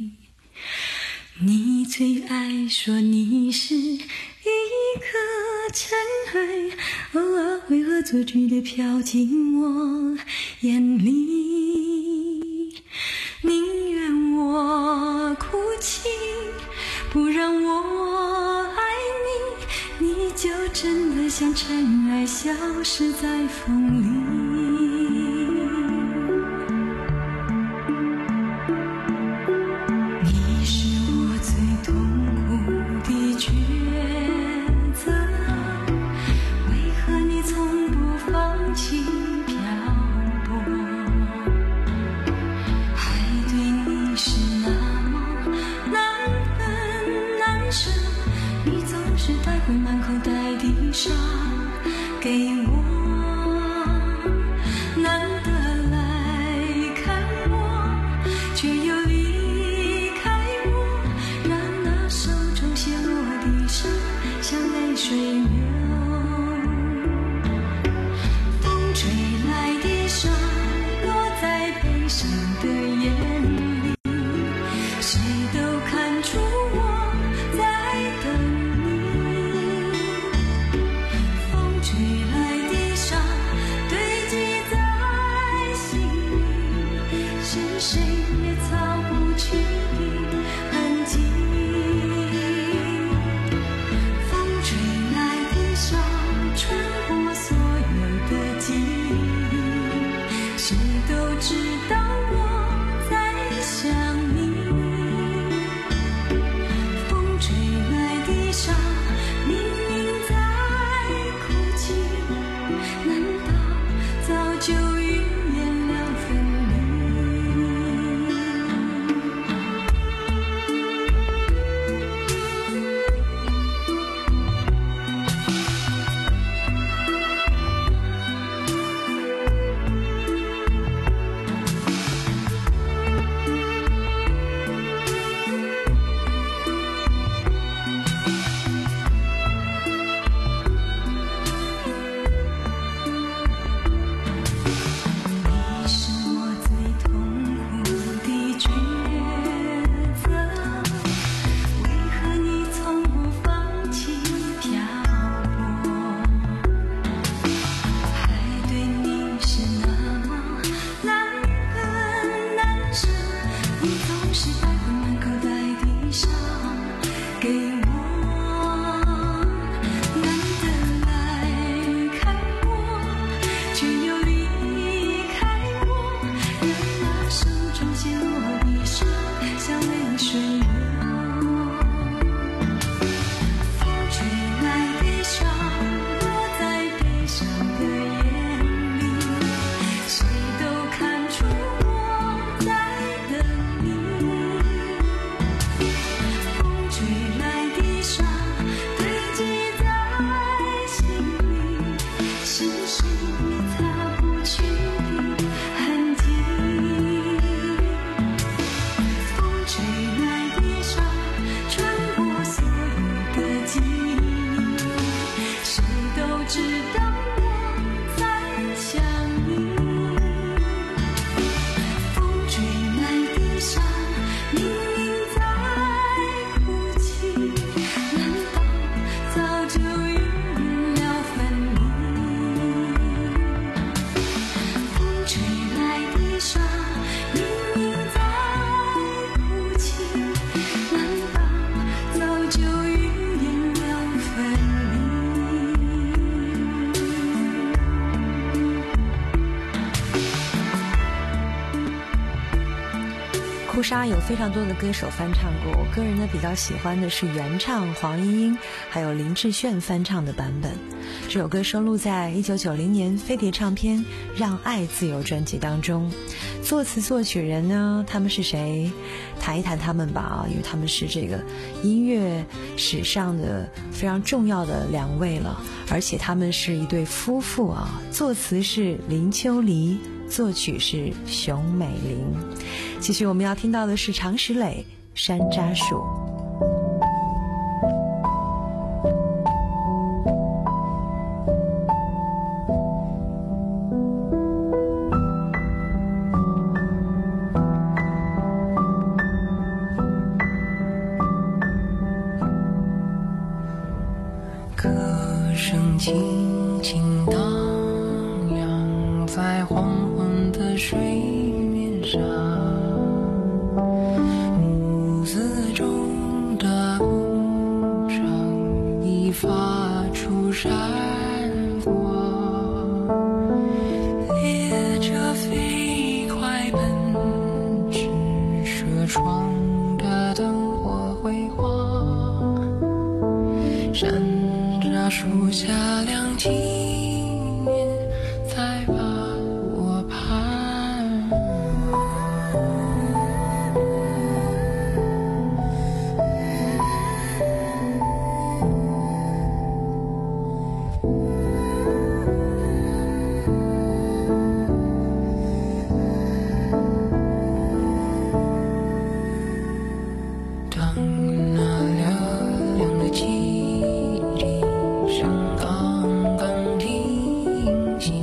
你最爱说你是一颗尘埃，偶尔会恶作剧地飘进我眼里，宁愿我哭泣，不让我爱你，你就真的像尘埃消失在风里。给我难得来看我，却又离开我，让那手中写落的伤像泪水流。风吹来的沙落在悲伤的眼里，谁都看出我在等你。吹来的沙堆积在心里，是谁也擦不去的痕迹。风吹来的沙穿过所有的记忆，谁都知道我在想你。 哭砂有非常多的歌手翻唱过，我个人呢比较喜欢的是原唱黄莺莺还有林志炫翻唱的版本。这首歌收录在一九九零年飞碟唱片《让爱自由》专辑当中。作词作曲人呢，他们是谁？谈一谈他们吧啊，因为他们是这个音乐史上的非常重要的两位了，而且他们是一对夫妇啊。作词是林秋离，作曲是熊美玲。继续我们要听到的是常石磊《山楂树》。 歌声轻轻荡漾在黄昏的水面上，木子中的工厂已发出闪光，列车飞快奔驰，车窗的灯火辉煌，山楂树下两青年在把我盼当那嘹亮的汽笛声刚刚停息，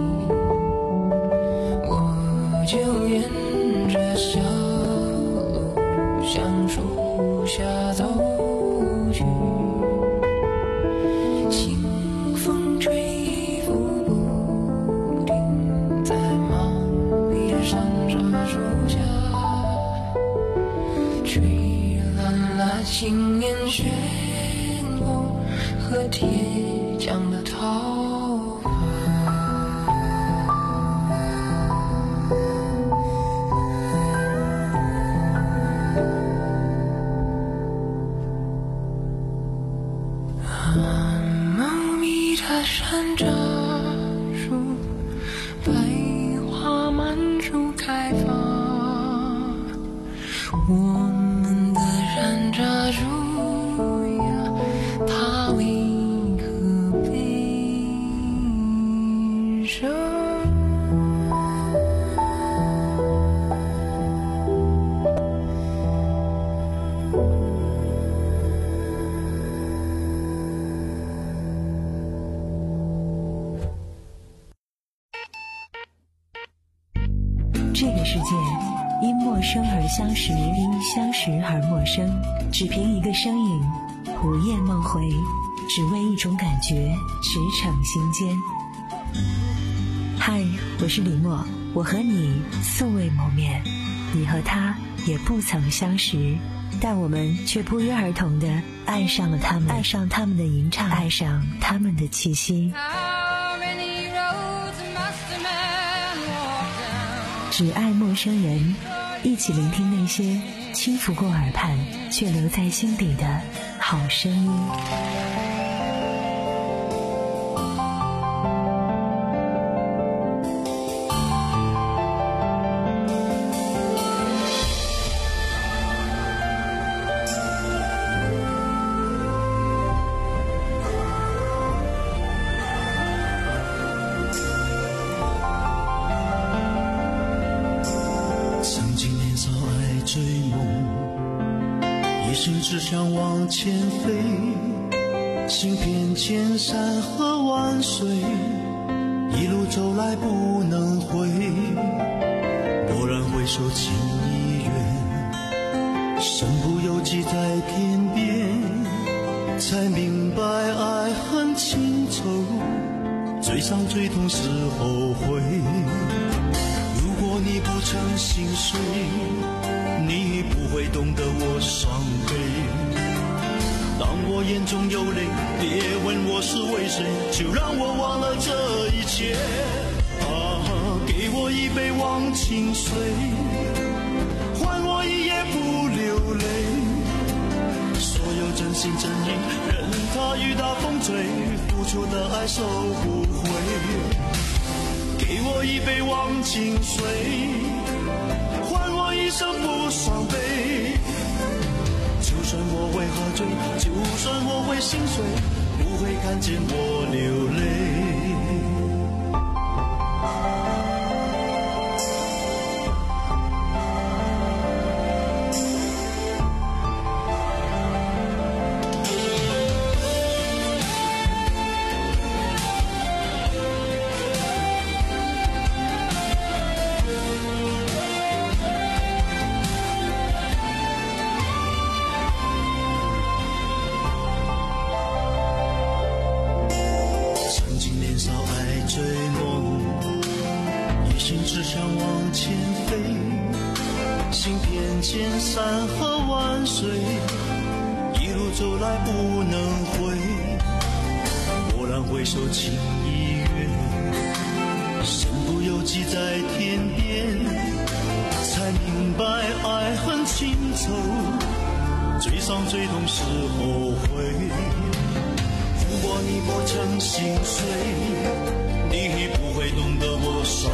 我就沿着小路向树下走去，清风吹拂不停在茂密的山楂树下，吹乱了青年炫红和铁匠的头发。啊，茂密的山楂树，百花满树开放，我们的山楂树呀，它为何悲伤？ 这个世界因陌生而相识，因相识而陌生，只凭一个声音，午夜梦回，只为一种感觉，驰骋心间。嗨，我是李默，我和你素未谋面，你和他也不曾相识，但我们却不约而同地爱上了他们，爱上他们的吟唱，爱上他们的气息。只爱陌生人，一起聆听那些轻拂过耳畔却留在心底的好声音。 只想往前飞，行遍千山和万水，一路走来不能回。蓦然回首，情已远，身不由己在天边，才明白爱恨情仇，最伤最痛是后悔。如果你不曾心碎，你不会懂得我伤悲。当我眼中有泪，别问我是为谁，就让我忘了这一切。啊，给我一杯忘情水，换我一夜不流泪。所有真心真意，任它雨打风吹，付出的爱收不回。给我一杯忘情水，换我一生不伤悲。就算我会喝醉，就算我会心碎，不会看见我流泪。千山和万水，一路走来不能回。蓦然回首，情已远，身不由己在天边，才明白爱恨情仇，最伤最痛是后悔。如果你不曾心碎，你不会懂得我伤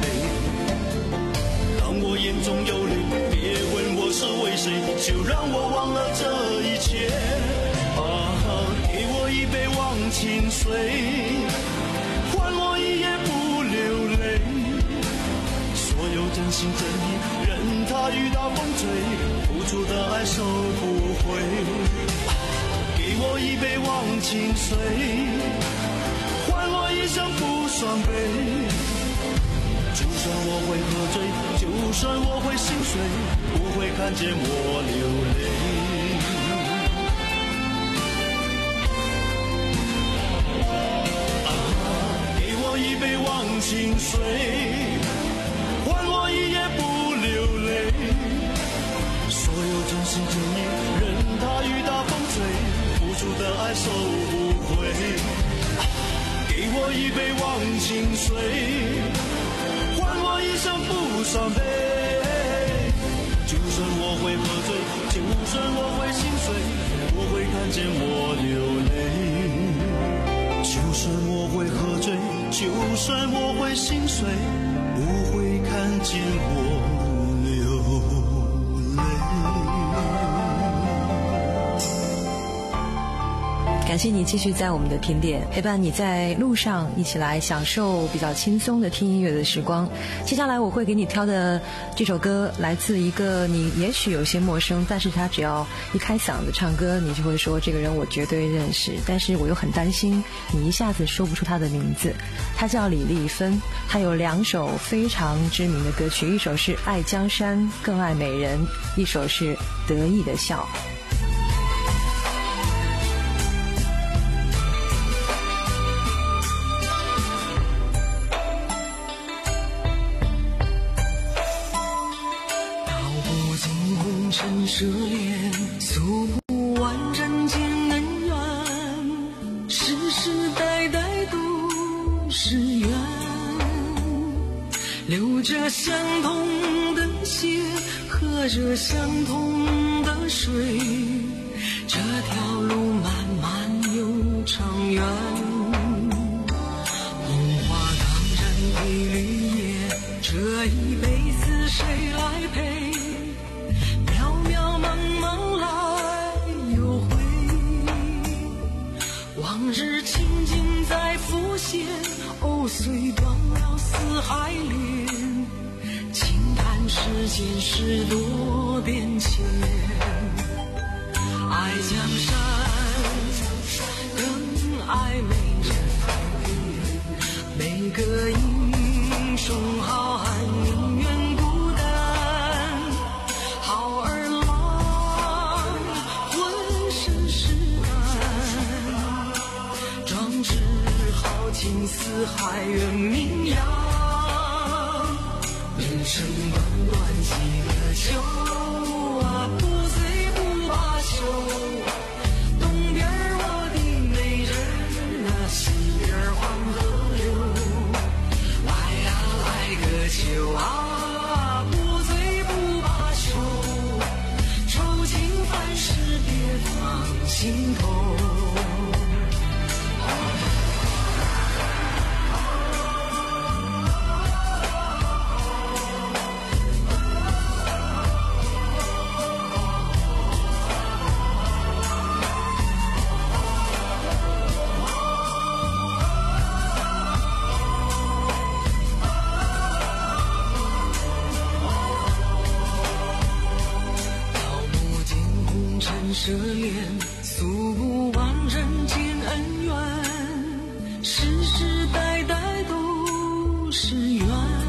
悲。当我眼中有泪，别问我是为谁，就让我忘了这一切。啊，给我一杯忘情水，换我一夜不流泪。所有真心真意，任它雨打风吹，付出的爱收不回。给我一杯忘情水，换我一生不伤悲。就算我会喝醉，就算我会心碎，不会看见我流泪。啊，给我一杯忘情水，换我一夜不流泪。所有真心真意，任它雨打风吹，付出的爱收不回。啊，给我一杯忘情水，我一生不伤悲。就算我会喝醉，就算我会心碎，不会看见我流泪。就算我会喝醉，就算我会心碎，不会看见我流泪。 感谢你继续在我们的评点陪伴你在路上，一起来享受比较轻松的听音乐的时光。接下来我会给你挑的这首歌来自一个你也许有些陌生，但是他只要一开嗓子唱歌，你就会说这个人我绝对认识，但是我又很担心你一下子说不出他的名字。他叫李丽芬，他有两首非常知名的歌曲，一首是《爱江山更爱美人》，一首是《得意的笑》。 尘涉恋，诉不完人间恩怨，世世代代都是缘，流着相同的血，喝着相同的水，这条路漫漫又长远。红花当然配绿叶，这一辈子谁来陪？渺渺茫茫来又回，往日情景在浮现，哦，虽断了丝还连，轻叹世间事多变迁。爱江山更爱美人，每个英雄好汉宁愿孤单，好儿郎浑身是胆，壮志豪情四海远名扬。人生短短几个秋啊，不醉不罢休。东边我的美人啊，西边黄河流。来呀来个秋啊，不醉不罢休。愁情烦事别放心头。涉恋，诉不完人间恩怨，世世代代都是缘，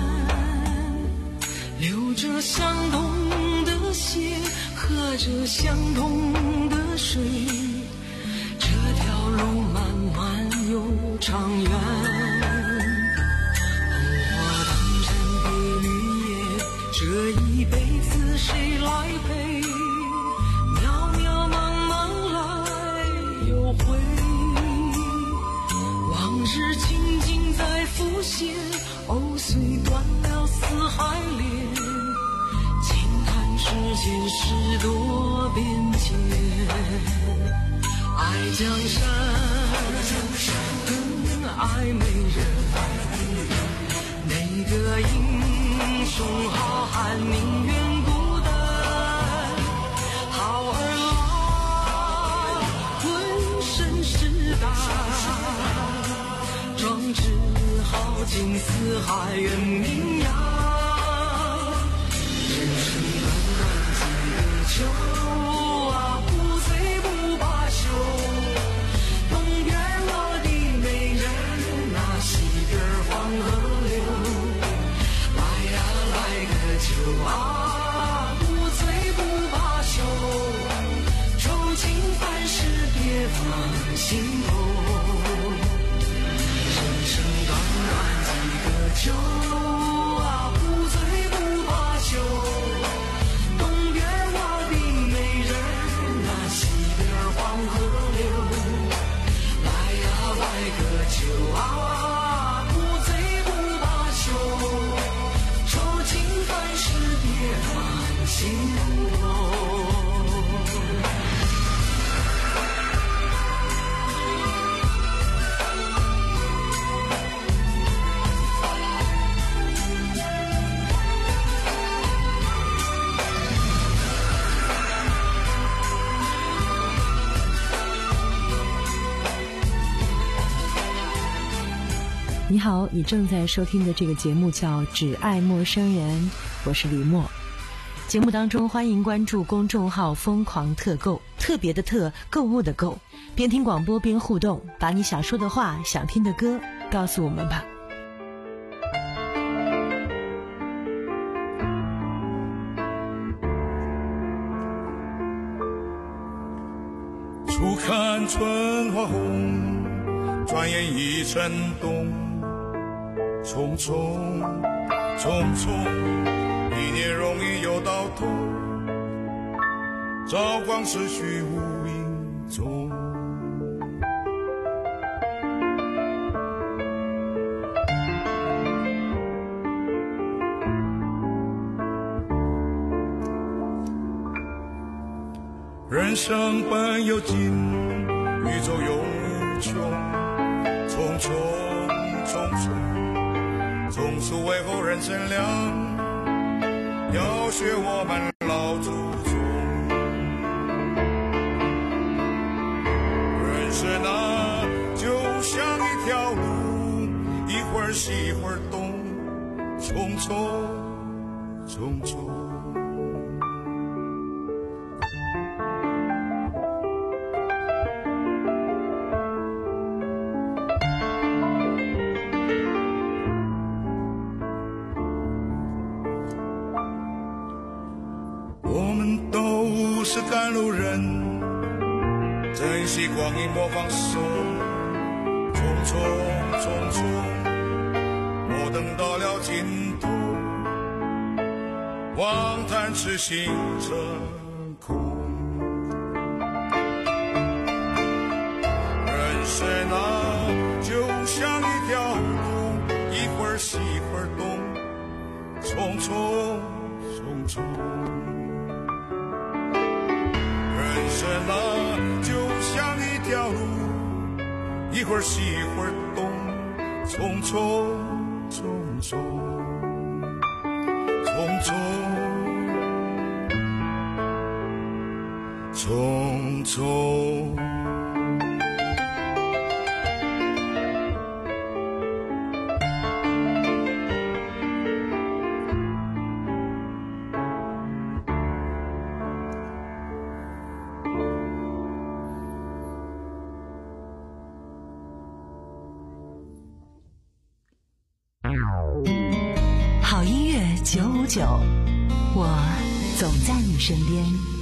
流着相同的血，喝着相同的水，这条路漫漫又长远。红花当然配绿叶，这一辈子谁来陪？是情景在浮现，哦，虽断了丝还连，轻叹世间事多变迁。爱江山更爱美人，哪个英雄好汉宁愿孤单，好儿郎浑身是胆，壮志豪情四海远名扬。人生短短几个秋啊，不醉不罢休。东边我的美人啊，西边黄河流。来呀来个秋啊，不醉不罢休。愁情烦事别放心头。秋啊，不醉不罢休。东边我的美人啊，西边黄河流。来呀来个秋啊，不醉不罢休。愁情烦事别放心头。 你好，你正在收听的这个节目叫《只爱陌生人》，我是李默。节目当中欢迎关注公众号疯狂特购，特别的特，购物的购，边听广播边互动，把你想说的话，想听的歌告诉我们吧。 初看春花红，转眼已成冬。匆匆匆匆，一年容易又到头。 朝光逝去无影踪。人生本有尽，宇宙有无穷，匆匆匆匆，总是为后人乘凉，要学我们老祖宗。人生啊，就像一条路，一会儿西一会儿东，匆匆匆匆。赶路人，珍惜光阴莫放手，匆匆匆匆，莫等到了尽头，望叹痴心成空。人生啊，就像一条路，一会儿西一会儿东，匆匆匆匆。人生啊，就像一条路，一会儿西一会儿东，匆匆匆匆匆匆匆匆。 好音乐九五九，我总在你身边。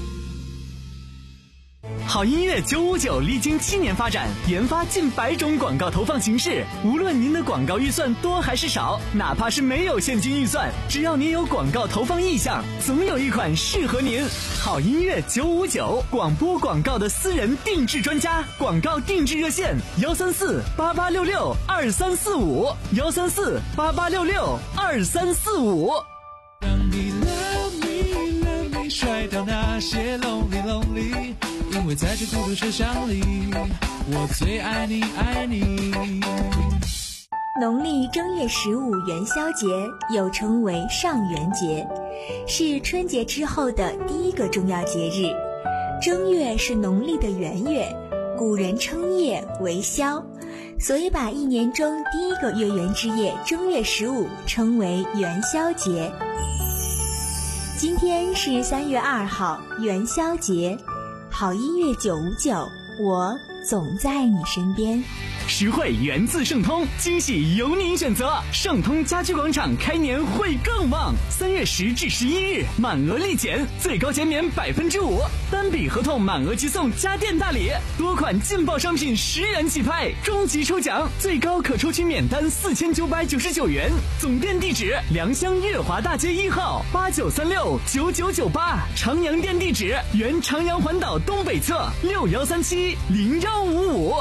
好音乐九五九历经七年发展，研发近百种广告投放形式。无论您的广告预算多还是少，哪怕是没有现金预算，只要您有广告投放意向，总有一款适合您。好音乐九五九，广播广告的私人定制专家，广告定制热线：幺三四八八六六二三四五，幺三四八八六六二三四五。 让你 love me love me， 甩掉那些 lonely lonely。因为在这孤独车厢里，我最爱你爱你。 农历正月十五元宵节又称为上元节，是春节之后的第一个重要节日。正月是农历的元月，古人称夜为宵，所以把一年中第一个月圆之夜正月十五称为元宵节。今天是三月二号，元宵节。好音乐九五九，我总在你身边。 实惠源自盛通，惊喜由您选择。盛通家居广场开年会更旺，三月十至十一日满额立减，最高减免百分之五，单笔合同满额即送家电大礼，多款劲爆商品十元起拍，终极抽奖最高可抽取免单四千九百九十九元。总店地址：良乡月华大街一号八九三六九九九八，长阳店地址：原长阳环岛东北侧六幺三七零幺五五。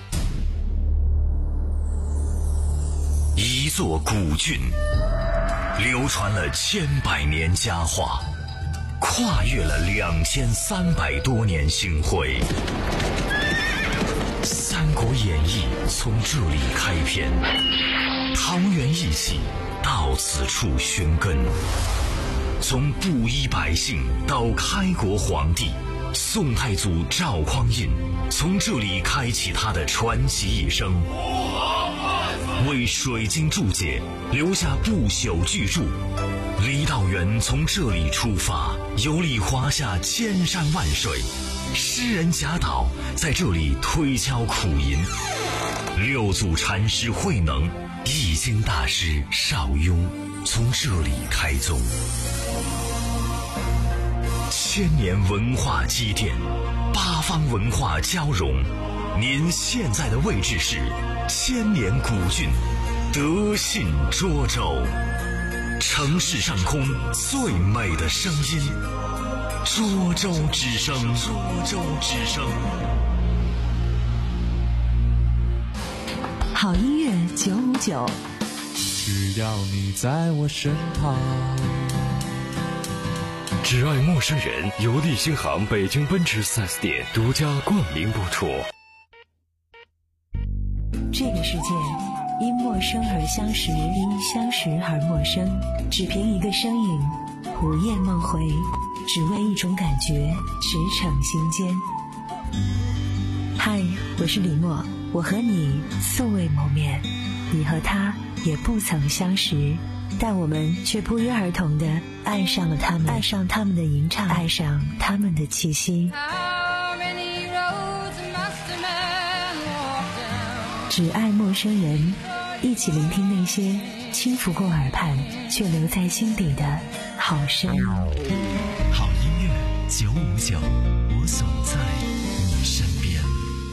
一座古郡，流传了千百年佳话，跨越了两千三百多年星辉。《三国演义》从这里开篇，桃园义气到此处寻根。从布衣百姓到开国皇帝，宋太祖赵匡胤从这里开启他的传奇一生。为水晶注解留下不朽巨著，李道元从这里出发，游历华夏千山万水，诗人贾岛在这里推敲苦吟，六祖禅师慧能、易经大师邵雍从这里开宗。千年文化积淀，八方文化交融，您现在的位置是千年古郡德信涿州，城市上空最美的声音， 涿州之声，涿州之声。 好音乐九五九， 只要你在我身旁。 只爱陌生人，由利星航北京奔驰 四 S 店独家冠名播出。 这个世界因陌生而相识，因相识而陌生。只凭一个身影，午夜梦回，只为一种感觉，驰骋心间。嗨，我是李默，我和你素未谋面，你和他也不曾相识，但我们却不约而同地爱上了他们，爱上他们的吟唱，爱上他们的气息。只爱陌生人，一起聆听那些轻拂过耳畔却留在心底的好声音。 好音乐九五九，我总在你身边。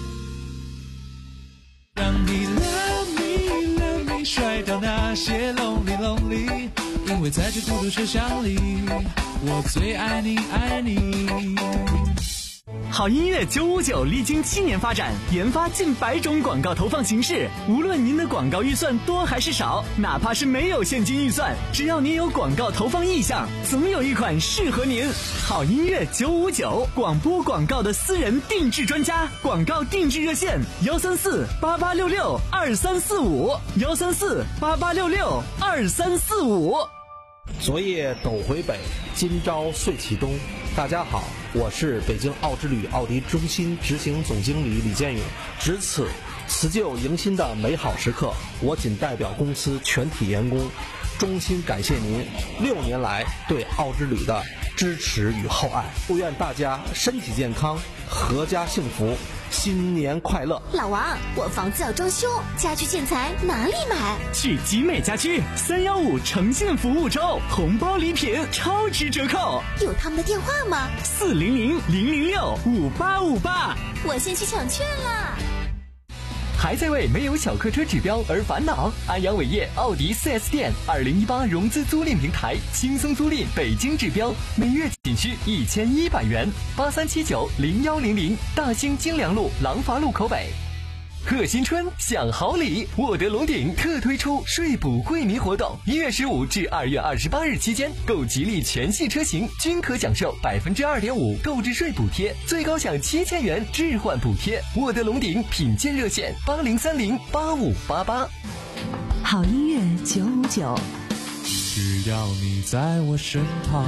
让你 love me love me， 甩掉那些 lonely lonely， 因为在这孤独车厢里，我最爱你爱你。 好音乐九五九历经七年发展，研发近百种广告投放形式。无论您的广告预算多还是少，哪怕是没有现金预算，只要您有广告投放意向，总有一款适合您。好音乐九五九，广播广告的私人定制专家，广告定制热线：幺三四八八六六二三四五，幺三四八八六六二三四五。 昨夜斗回北，今朝岁启东。大家好，我是北京奥之旅奥迪中心执行总经理李建勇。值此辞旧迎新的美好时刻，我仅代表公司全体员工衷心感谢您六年来对奥之旅的支持与厚爱，祝愿大家身体健康，阖家幸福，新年快乐！ 老王，我房子要装修，家具建材哪里买？ 去集美家居三幺五诚信服务周，红包礼品超值折扣。 有他们的电话吗？ 四零零零零六五八五八。 我先去抢券了。 还在为没有小客车指标而烦恼？安阳伟业奥迪 四 S 店二零一八融资租赁平台，轻松租赁北京指标，每月仅需一千一百元。八三七九零幺零零，大兴金良路廊坊路口北。贺新春享好礼，沃德龙鼎特推出税补惠民活动，一月十五至二月二十八日期间，购吉利全系车型均可享受百分之二点五购置税补贴，最高享七千元置换补贴。沃德龙鼎品鉴热线：八零三零八五八八。 好音乐九五九， 只要你在我身旁。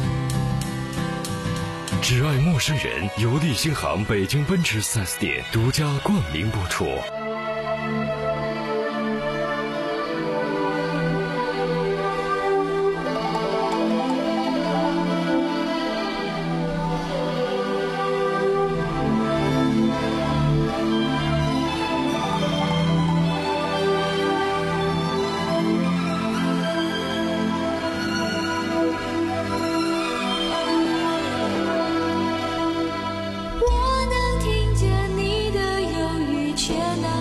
只爱陌生人，由利星航北京奔驰 四 S 店独家冠名播出。 我能听见你的忧郁，却难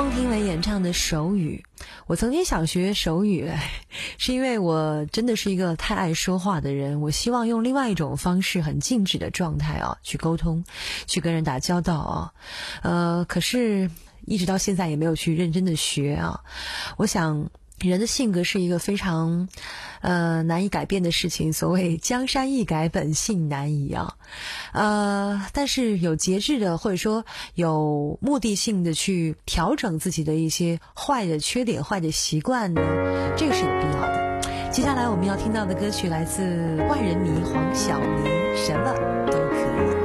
孟庭苇演唱的手语。我曾经想学手语，是因为我真的是一个太爱说话的人，我希望用另外一种方式，很静止的状态啊，去沟通，去跟人打交道啊。呃，可是一直到现在也没有去认真的学啊。我想人的性格是一个非常呃难以改变的事情，所谓江山易改，本性难移啊。呃，但是有节制的，或者说有目的性的去调整自己的一些坏的缺点、坏的习惯呢，这个是有必要的。接下来我们要听到的歌曲来自万人迷黄晓明，什么都可以。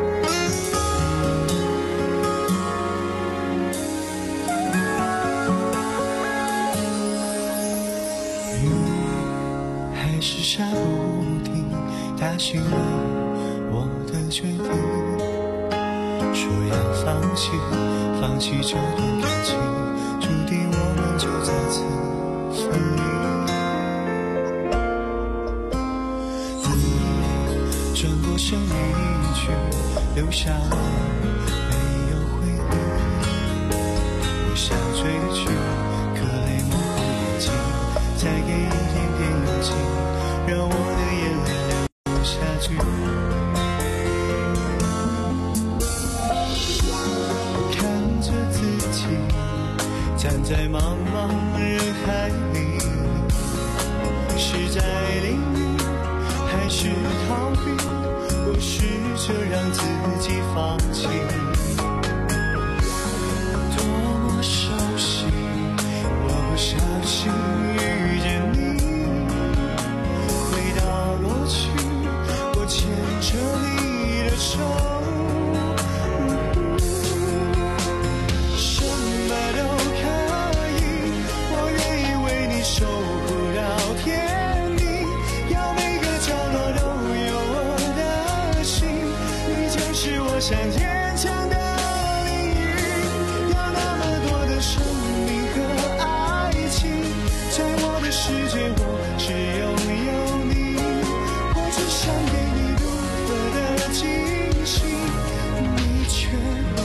还是下不停，打醒了我的决定，说要放弃，放弃这段感情，注定我们就再次分离。你转过身离去，留下我没有回忆，我想追去，可泪模糊眼睛，再给一点点勇气，让我的眼泪流下去。看着自己站在茫茫人海里，是在淋雨还是逃避？我试着让自己放弃。多么熟悉，我不小心遇见你。我牵着你的手，什么都可以，我愿意为你守护到天明。要每个角落都有我的心，你就是我想坚强的淋雨。要那么多的生命和爱情，在我的世界我只拥有你。想给你独特的惊喜，你却不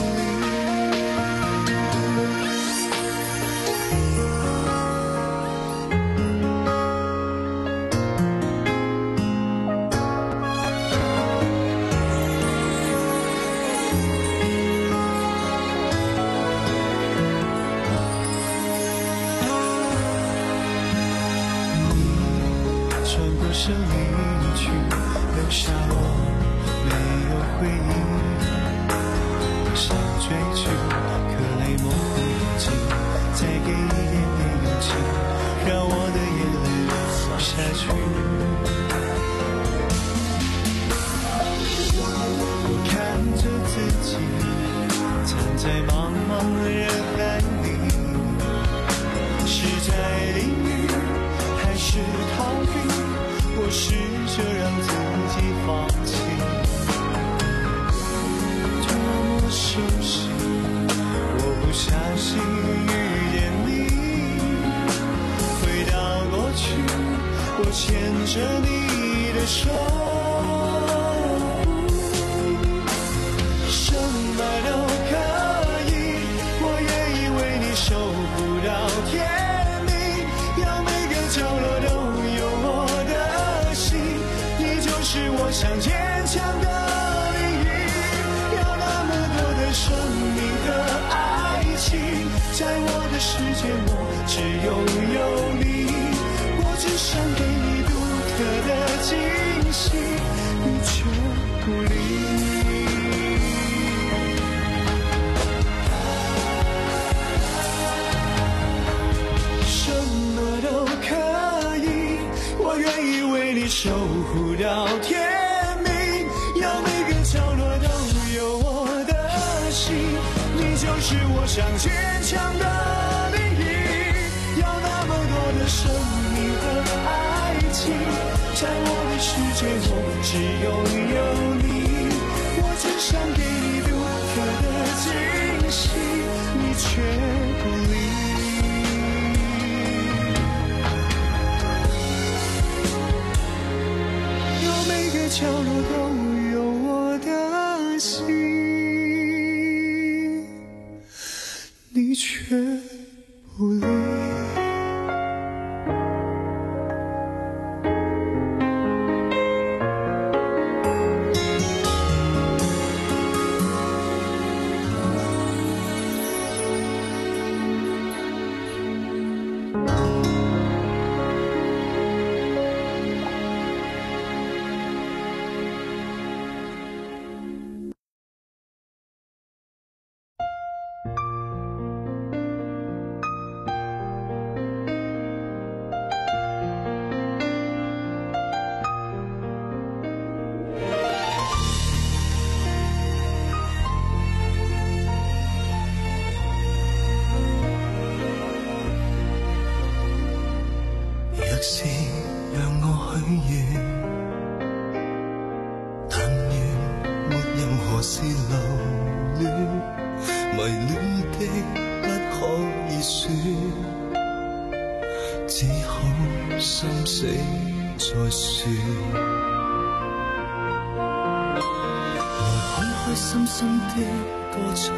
你转过身离去，留下我没有回忆，我想追去，可泪模糊眼睛，再给一点点勇气，让我的眼泪流下去。我看着自己站在茫茫人海里，是在淋雨还是逃避？我试着让自己放弃，多么熟悉，我不小心遇见你。回到过去，我牵着你的手，什么都可以，我愿意为你守护到天明。要每个角落都有我的心，你就是我想坚强的淋雨。要那么多的生命和爱情，在我的世界我只拥有你。我只想给你独特的惊喜，你却不理。什么都可以，我愿意为你守护到天明。要每个角落都有我的心，你就是我想坚强的淋雨。要那么多的生命和爱情，在我的世界我只拥有你。我只想给你独特的惊喜，你却不理。角落都有我的心，你却何時留戀，迷戀的不可以說，只好心死再說。來開開心心的歌唱，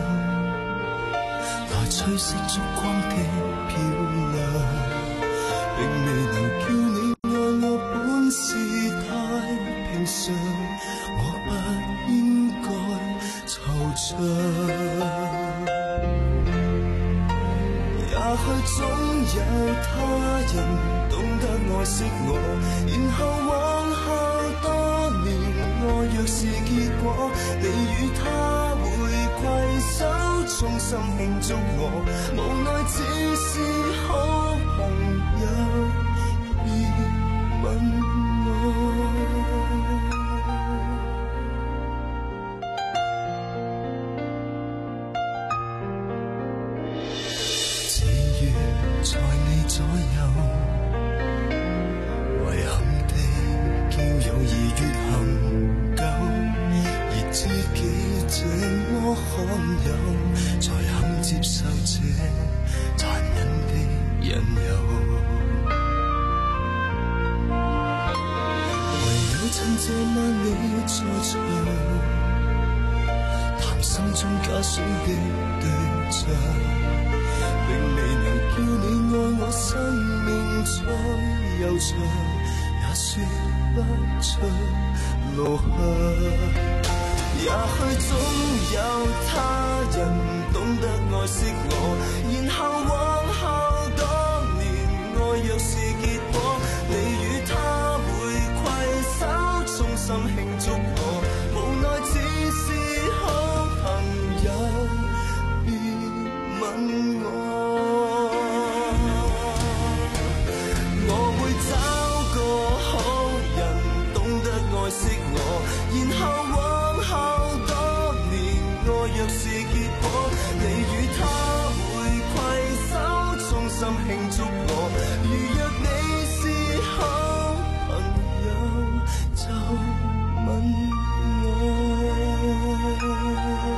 來吹熄燭光的漂亮，並未能叫你愛我本是太平常，我不應該惆悵。也許總有他人懂得愛惜我，然後往後多年愛若是結果，你與他會攜手衷心慶祝我，無奈只是好朋友，別問我。只願在你左右，遺憾地叫友誼越恒久，而知己這麼罕有，才肯接受這殘忍的引誘。唯有趁這晚你在場，談心中假想的對象，並未能叫你愛我生命再悠長，也說不出路向。也許總有他人懂得愛惜我，然後往後多年愛若是結果，你與他會攜手衷心慶祝我，無奈只是好朋友，別問我。我會找個好人懂得愛惜我，然後往後多年愛若是結果，你與他會攜手衷心慶祝我，如若你是好朋友就問我。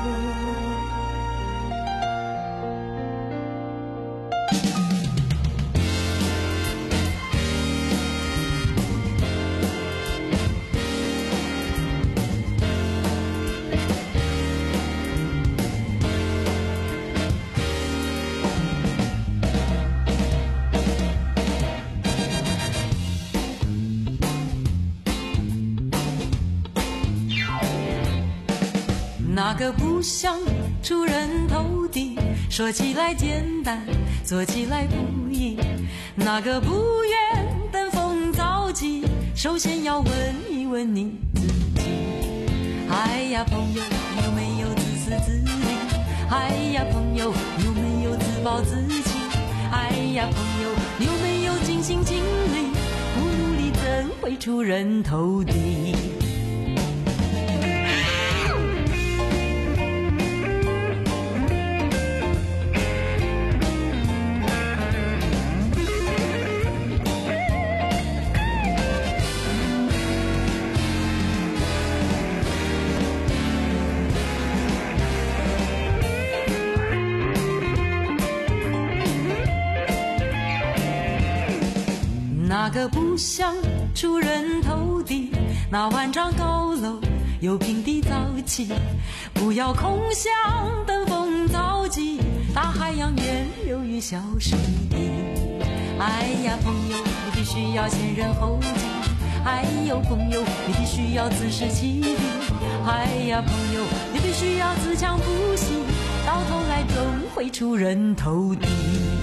那个不想出人头地，说起来简单，做起来不易。那个不愿登峰造极，首先要问一问你自己。哎呀，朋友，你有没有自私自利？哎呀，朋友，你有没有自暴自弃？哎呀，朋友，你有没有尽心尽力？不努力怎会出人头地？那个不想出人头地，那万丈高楼有平地造起，不要空想登峰造极，大海洋也流于小水滴。哎呀，朋友，你必须要先人后己。哎呦，朋友，你必须要自食其力。哎呀，朋友，你必须要自强不息，到头来终会出人头地。